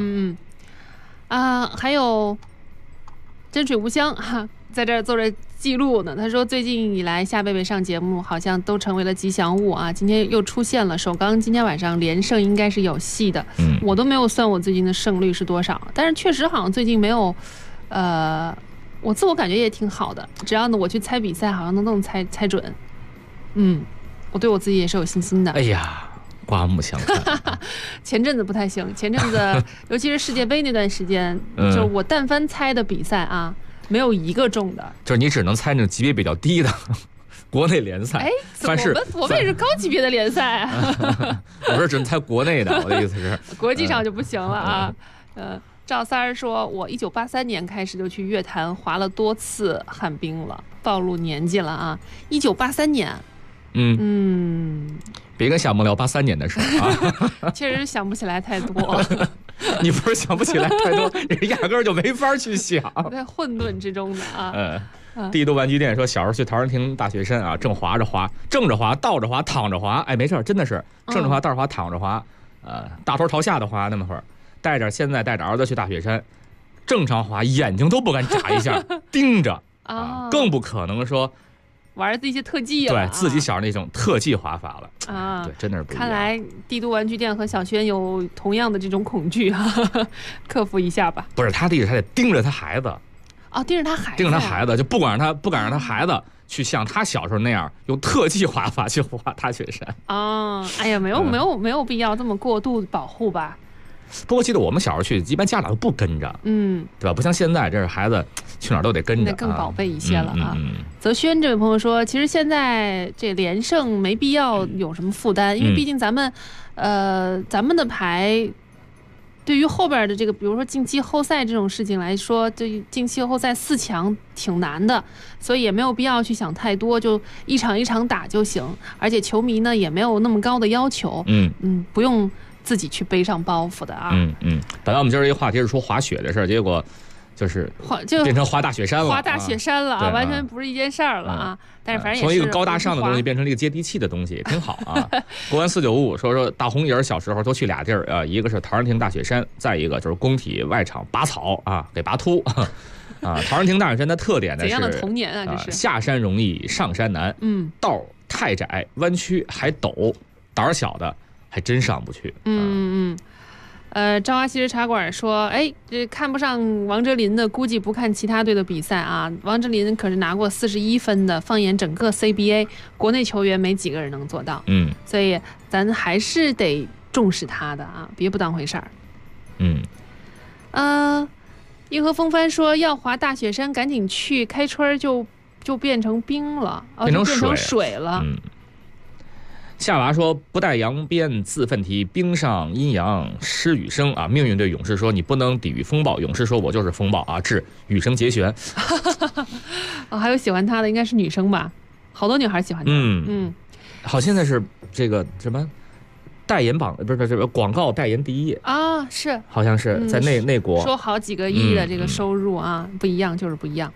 还有真水无香哈，在这儿做着记录呢。他说最近以来夏贝贝上节目好像都成为了吉祥物啊，今天又出现了。首钢今天晚上连胜应该是有戏的。我都没有算我最近的胜率是多少，但是确实好像最近没有我自我感觉也挺好的，只要呢我去猜比赛好像都能猜准。我对我自己也是有信心的。 哎呀，刮目相看。 前阵子不太行，前阵子尤其是世界杯那段时间，就我但凡猜的比赛啊，没有一个中的。 就是你只能猜那种级别比较低的国内联赛。 我们也是高级别的联赛啊。 我说只能猜国内的，我的意思是国际上就不行了啊。赵三儿说，我1983年开始就去乐坛滑了多次旱冰了，暴露年纪了啊。1983年。 别跟夏梦聊83年的事啊。确实想不起来太多。 你不是想不起来太多，压根儿就没法去想， 在混沌之中的啊。 帝都玩具店说，小时候去陶然亭大雪山啊，正滑着滑，正着滑，倒着滑，躺着滑，哎，没事，真的是正着滑，倒着滑，躺着滑，大头朝下的滑，那么会儿现在带着儿子去大雪山，正常滑，眼睛都不敢眨一下，盯着啊，更不可能说玩一些特技了， 对自己小时候那种特技滑法了啊，对，真的是不一样。 看来帝都玩具店和小轩有同样的这种恐惧啊，克服一下吧。 不是他的意思，他得盯着他孩子。 盯着他孩子，就不敢让他孩子去像他小时候那样用特技滑法去滑大雪山啊！哎呀，没有必要这么过度保护吧。 不过记得我们小时候去，一般家长都不跟着，对吧？不像现在，这是孩子去哪儿都得跟着， 更宝贝一些了啊。泽轩这位朋友说，其实现在这连胜没必要有什么负担，因为毕竟咱们的牌。对于后边的这个，比如说进季后赛这种事情来说，对于进季后赛4强挺难的，所以也没有必要去想太多，就一场一场打就行。而且球迷呢也没有那么高的要求，不用自己去背上包袱的啊。 本来我们今儿这个话题是说滑雪的事儿，结果就变成滑大雪山了， 滑大雪山了啊，完全不是一件事儿了啊。但是反正也是从一个高大上的东西变成了一个接地气的东西，也挺好啊。国安4955说大红爷小时候都去俩地儿啊，一个是陶然亭大雪山，再一个就是工体外场拔草啊，给拔秃啊。陶然亭大雪山的特点呢是怎样的童年啊？这是下山容易上山难，道太窄，弯曲还陡，胆小的还真上不去。 朝花夕拾茶馆说，这看不上王哲林的，估计不看其他队的比赛啊。王哲林可是拿过41分的，放眼整个 CBA， 国内球员没几个人能做到。所以咱还是得重视他的啊，别不当回事儿。银河风帆说要滑大雪山，赶紧去，开春就变成冰了， 变成水了。 夏娃说不带扬鞭自奋蹄，冰上阴阳失雨声啊！命运对勇士说你不能抵御风暴，勇士说我就是风暴啊！致羽生结弦。 哦，还有喜欢他的应该是女生吧，好多女孩喜欢他。 好，现在是这个什么代言榜，不是这个广告代言第一啊，是， 好像是在内国说好几个亿的这个收入啊，不一样就是不一样。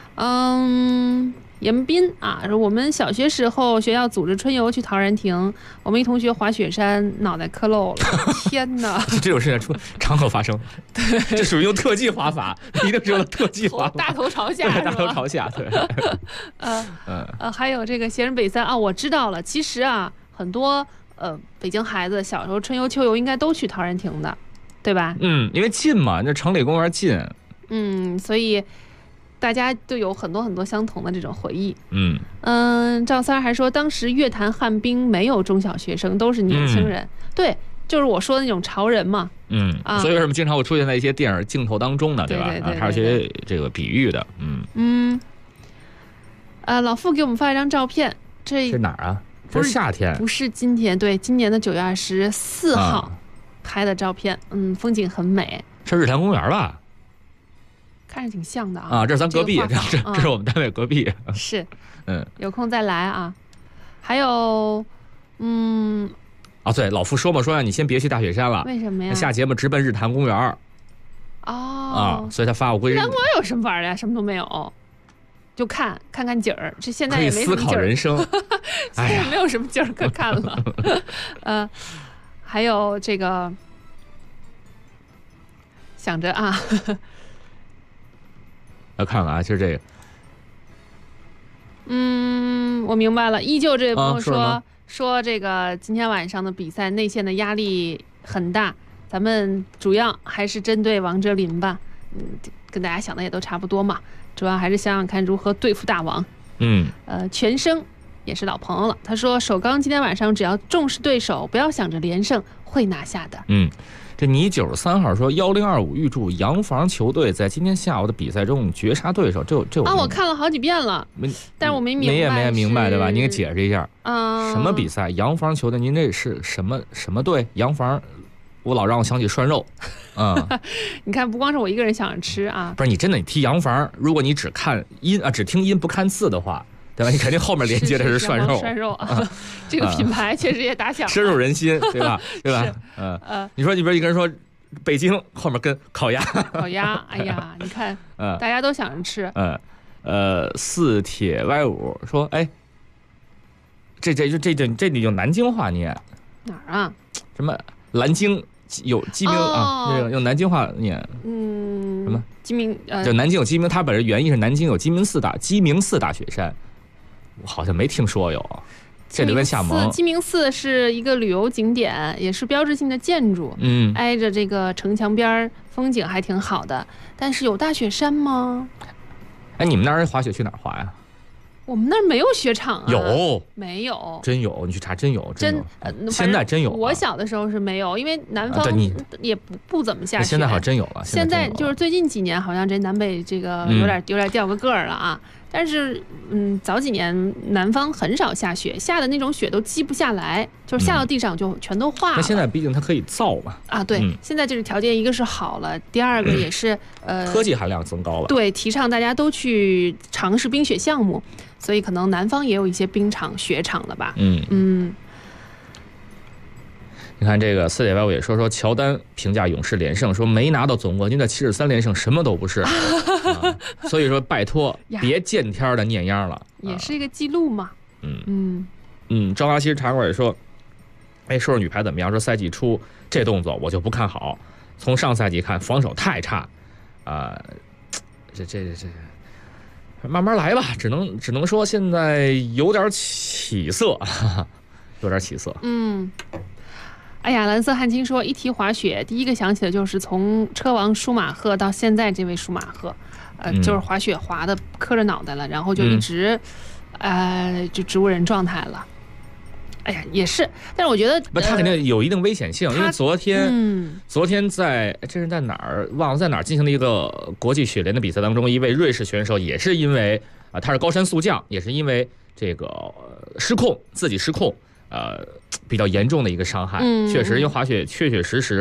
严斌啊，说我们小学时候学校组织春游去陶然亭，我们一同学滑雪山脑袋磕漏了，天哪！ 这种事情常有发生，对，这属于用特技滑法，一定是用特技滑法， 大头朝下， 大头朝下，对。 还有这个闲人北三啊，我知道了，其实啊，很多北京孩子小时候春游秋游应该都去陶然亭的，对吧？ 因为近嘛，那城里公园近。 所以大家都有很多很多相同的这种回忆。赵三还说，当时乐坛旱冰没有中小学生，都是年轻人。对，就是我说的那种潮人嘛。 所以为什么经常会出现在一些电影镜头当中呢？对吧？还有一些这个比喻的。 老傅给我们发一张照片，这是哪儿啊？这是夏天， 不是今天，对，今年的9月24号拍的照片。风景很美， 是日坛公园吧？ 看着挺像的啊！ 这是咱隔壁，这是我们单位隔壁。 是，有空再来啊。还有， 对，老傅说让你先别去大雪山了， 为什么呀？ 下节目直奔日坛公园。所以他发我归。 日坛公园有什么玩的呀？什么都没有，就看景儿。这现在也没什么可以思考人生， 现在没有什么景儿可看了。还有这个，想着啊。 来看看啊，就是这个。 我明白了。依旧这位朋友说这个今天晚上的比赛内线的压力很大，咱们主要还是针对王哲林吧。跟大家想的也都差不多嘛，主要还是想想看如何对付大王。全生也是老朋友了，他说首钢今天晚上只要重视对手，不要想着连胜，会拿下的。 这你93号说1025预祝洋房球队在今天下午的比赛中绝杀对手。这我看了好几遍了，但是我没明白， 对吧？您给解释一下。什么比赛？洋房球队？您这是什么队？洋房，我老让我想起涮肉。 你看，不光是我一个人想着吃啊。 不是你真的，你提洋房，如果你只看音只听音不看字的话，对吧？你肯定后面连接的是涮肉。 涮肉啊，这个品牌确实也打响了， 深入人心，对吧？对吧？你说你不是一个人说北京后面跟烤鸭， 哎呀，你看，大家都想着吃。 四铁 Y5说，这得用南京话念。 哪儿啊？ 什么南京有鸡鸣啊？用南京话念。什么鸡鸣？ 就南京有鸡鸣，它本身原意是南京有鸡鸣寺大雪山。我好像没听说有，这得问夏萌。 鸡鸣寺是一个旅游景点，也是标志性的建筑，挨着这个城墙边，风景还挺好的。但是有大雪山吗？ 你们那儿滑雪去哪儿滑呀？ 我们那儿没有雪场啊。 有？ 没有？ 真有？你去查，真有。现在真有。 我小的时候是没有，因为南方也不怎么下雪。 现在好像真有了。 现在就是最近几年，好像这南北这个有点掉个个儿了啊。但是，早几年南方很少下雪，下的那种雪都积不下来，就是下到地上就全都化了。 那现在毕竟它可以造嘛。 对，现在这个条件一个是好了，第二个也是科技含量增高了。 对，提倡大家都去尝试冰雪项目，所以可能南方也有一些冰场、雪场了吧。 你看这个4点8也说乔丹评价勇士连胜，说没拿到总冠军的73连胜什么都不是。所以说拜托别见天的念秧了。 也是一个记录嘛。 张华西茶馆也说，说说女排怎么样？说赛季初这动作我就不看好，从上赛季看防守太差，这慢慢来吧，只能说现在有点起色，有点起色。 蓝色汉青说，一提滑雪，第一个想起的就是从车王舒马赫到现在这位舒马赫，就是滑雪滑的磕着脑袋了，然后就一直，就植物人状态了。也是，但是我觉得他肯定有一定危险性，因为昨天在这是在哪儿忘了在哪儿进行的一个国际雪联的比赛当中，一位瑞士选手也是因为他是高山速降，也是因为这个自己失控，比较严重的一个伤害。确实，因为滑雪确实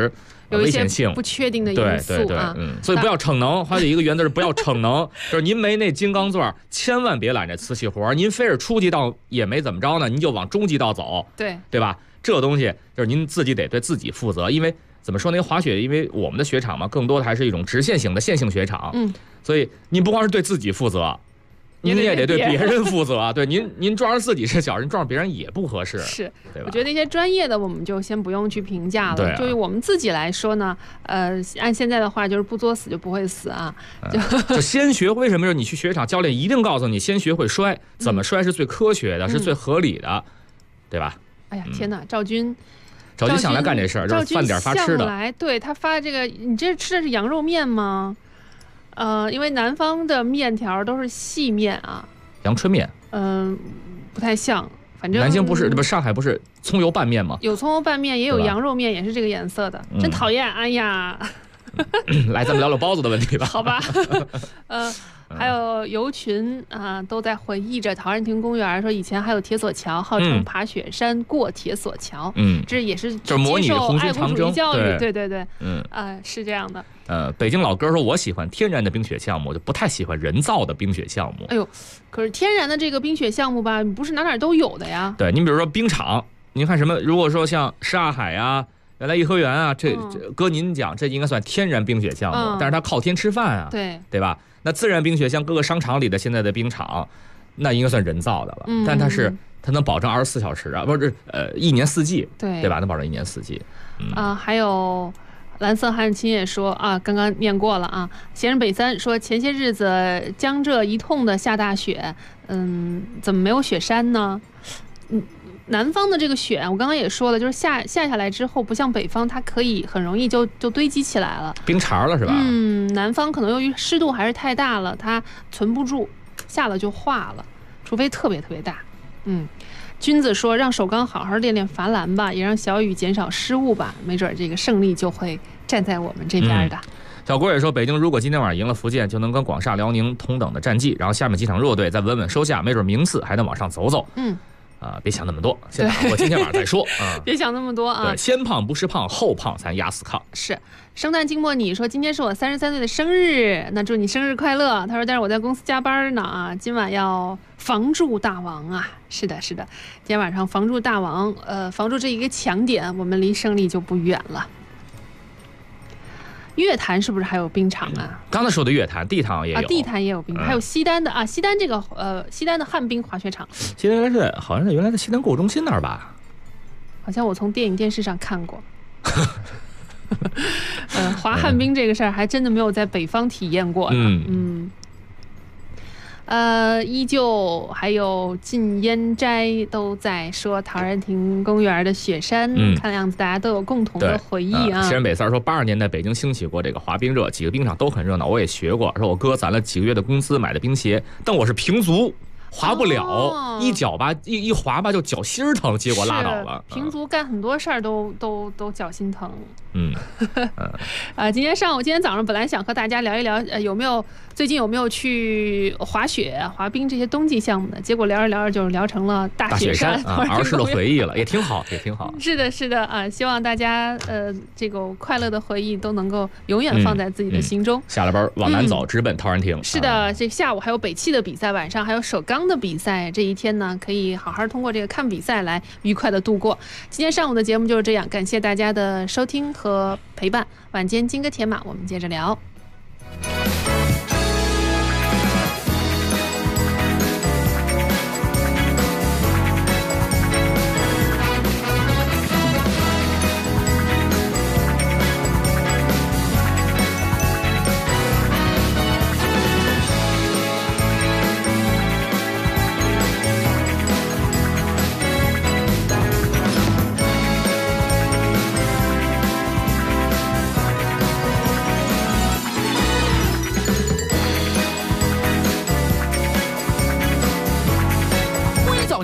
有一些危险性不确定的因素啊。 所以不要逞能，还有一个原则是不要逞能，就是您没那金刚钻，千万别揽这瓷器活，您非是初级道也没怎么着呢，您就往中级道走，对吧？这东西就是您自己得对自己负责，因为怎么说呢？滑雪，因为我们的雪场嘛，更多的还是一种直线型的线性雪场，所以您不光是对自己负责。您也得对别人负责，对您撞上自己是小人，撞上别人也不合适， 是， 对吧？ 我觉得那些专业的我们就先不用去评价了。 对就于我们自己来说呢，按现在的话就是不作死就不会死啊， 就先学。为什么？就是你去雪场，教练一定告诉你，先学会摔，怎么摔是最科学的，是最合理的，对吧？ 哎呀，天哪，赵军想来干这事儿，就是饭点发吃的。 来，对他发这个，你这吃的是羊肉面吗？因为南方的面条都是细面啊。 阳春面， 不太像，反正南京不是，上海不是葱油拌面吗？ 有葱油拌面，也有羊肉面，也是这个颜色的，真讨厌！哎呀， 来，咱们聊聊包子的问题吧。 好吧，还有游群啊，都在回忆着陶然亭公园，说以前还有铁索桥，号称爬雪山过铁索桥，这也是就是模拟红军长征教育，对，是这样的。 北京老哥说，我喜欢天然的冰雪项目，就不太喜欢人造的冰雪项目。 哎呦，可是天然的这个冰雪项目吧，不是哪都有的呀。 对，您比如说冰场，您看什么？如果说像沙海啊，原来颐和园啊，这搁您讲，这应该算天然冰雪项目，但是它靠天吃饭啊，对吧？那自然冰雪像各个商场里的现在的冰场，那应该算人造的了，但它能保证24小时啊，不是1年4季，对吧？能保证1年4季。 还有。蓝色汉卿也说啊，刚刚念过了啊。闲人北三说，前些日子江浙一通的下大雪，怎么没有雪山呢？南方的这个雪，我刚刚也说了，就是下来之后，不像北方，它可以很容易就堆积起来了， 冰碴了是吧？ 南方可能由于湿度还是太大了，它存不住，下了就化了，除非特别特别大。君子说，让首钢好好练练罚篮吧，也让小雨减少失误吧，没准这个胜利就会站在我们这边的。 小郭也说，北京如果今天晚上赢了福建，就能跟广厦、辽宁同等的战绩，然后下面几场弱队再稳稳收下，没准名次还能往上走走。别想那么多，先打过今天晚上再说啊！ 别想那么多啊！ 对，先胖不是胖，后胖才压死炕。 是，生旦净末你说今天是我33岁的生日，那祝你生日快乐。他说，但是我在公司加班呢啊，今晚要防住大王啊！是的，今天晚上防住大王，防住这一个强点，我们离胜利就不远了。乐坛是不是还有冰场啊？ 刚才说的乐坛，地坛也有， 地坛也有冰场，还有西单的啊，西单这个西单的旱冰滑雪场， 西单好像是原来的西单购物中心那儿吧？ 好像我从电视上看过。滑旱冰这个事儿还真的没有在北方体验过呢。依旧还有禁烟斋都在说陶然亭公园的雪山，看样子大家都有共同的回忆啊。 西人北三说，80年代北京兴起过这个滑冰热，几个冰场都很热闹，我也学过。说我哥攒了几个月的工资买的冰鞋，但我是平足，滑不了，一脚吧一滑吧就脚心疼，结果拉倒了。 平足干很多事儿都脚心疼。今天早上本来想和大家聊一聊，最近有没有去滑雪、滑冰这些冬季项目的？结果聊着聊着就聊成了大雪山儿时的回忆了，也挺好。 是的啊，希望大家这个快乐的回忆都能够永远放在自己的心中。 下了班往南走，直奔陶然亭。 是的，这下午还有北汽的比赛，晚上还有首钢的比赛，这一天呢可以好好通过这个看比赛来愉快的度过。今天上午的节目就是这样，感谢大家的收听和陪伴。晚间金戈铁马，我们接着聊。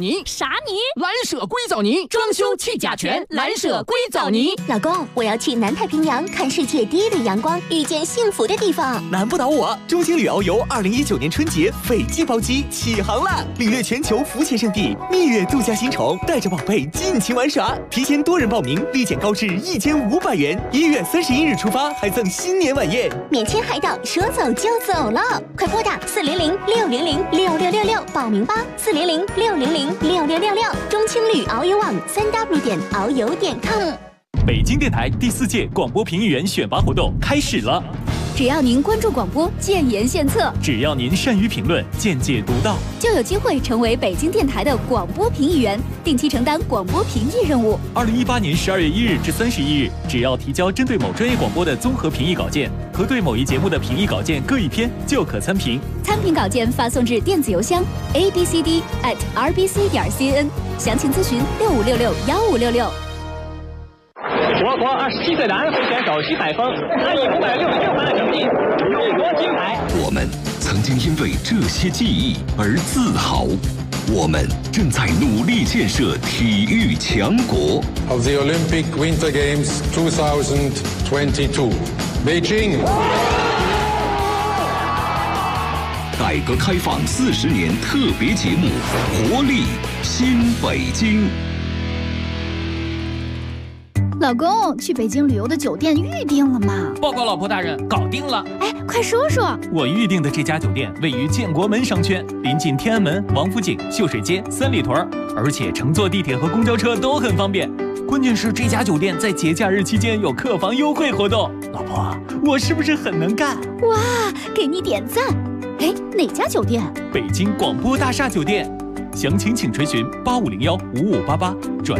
泥， 啥泥？ 蓝舍硅藻泥，装修去甲醛，蓝舍硅藻泥。 老公，我要去南太平洋看世界第一缕阳光，遇见幸福的地方。 难不倒我！中青旅遨游2019年春节斐济包机起航啦！领略全球浮潜圣地，蜜月度假新城，带着宝贝尽情玩耍。提前多人报名，立减高至1500元。1月31日出发，还赠新年晚宴， 免签海岛，说走就走了。快拨打400-600-6666报名吧！400-600-6666。中青旅遨游网3w.遨游.com。 北京电台第4届广播评议员选拔活动开始了。 只要您关注广播，建言献策； 只要您善于评论，见解独到， 就有机会成为北京电台的广播评议员，定期承担广播评议任务。 2018年12月1日至31日，只要提交针对某专业广播的综合评议稿件和对某一节目的评议稿件各1篇，就可参评。 参评稿件发送至电子邮箱 abcd@rbc.cn， 详情咨询65661566。 我国27岁的安徽选手徐海峰，他以566分的成绩勇夺金牌。 我们曾经因为这些记忆而自豪，我们正在努力建设体育强国。 Of the Olympic Winter Games 2022, Beijing。 改革开放40年特别节目《活力新北京》。 老公，去北京旅游的酒店预定了吗？ 报告老婆大人，搞定了。 哎，快说说。 我预定的这家酒店位于建国门商圈，临近天安门、王府井、秀水街、三里屯，而且乘坐地铁和公交车都很方便。关键是这家酒店在节假日期间有客房优惠活动。老婆，我是不是很能干？ 哇，给你点赞。哎，哪家酒店？ 北京广播大厦酒店。详情请垂询85015588转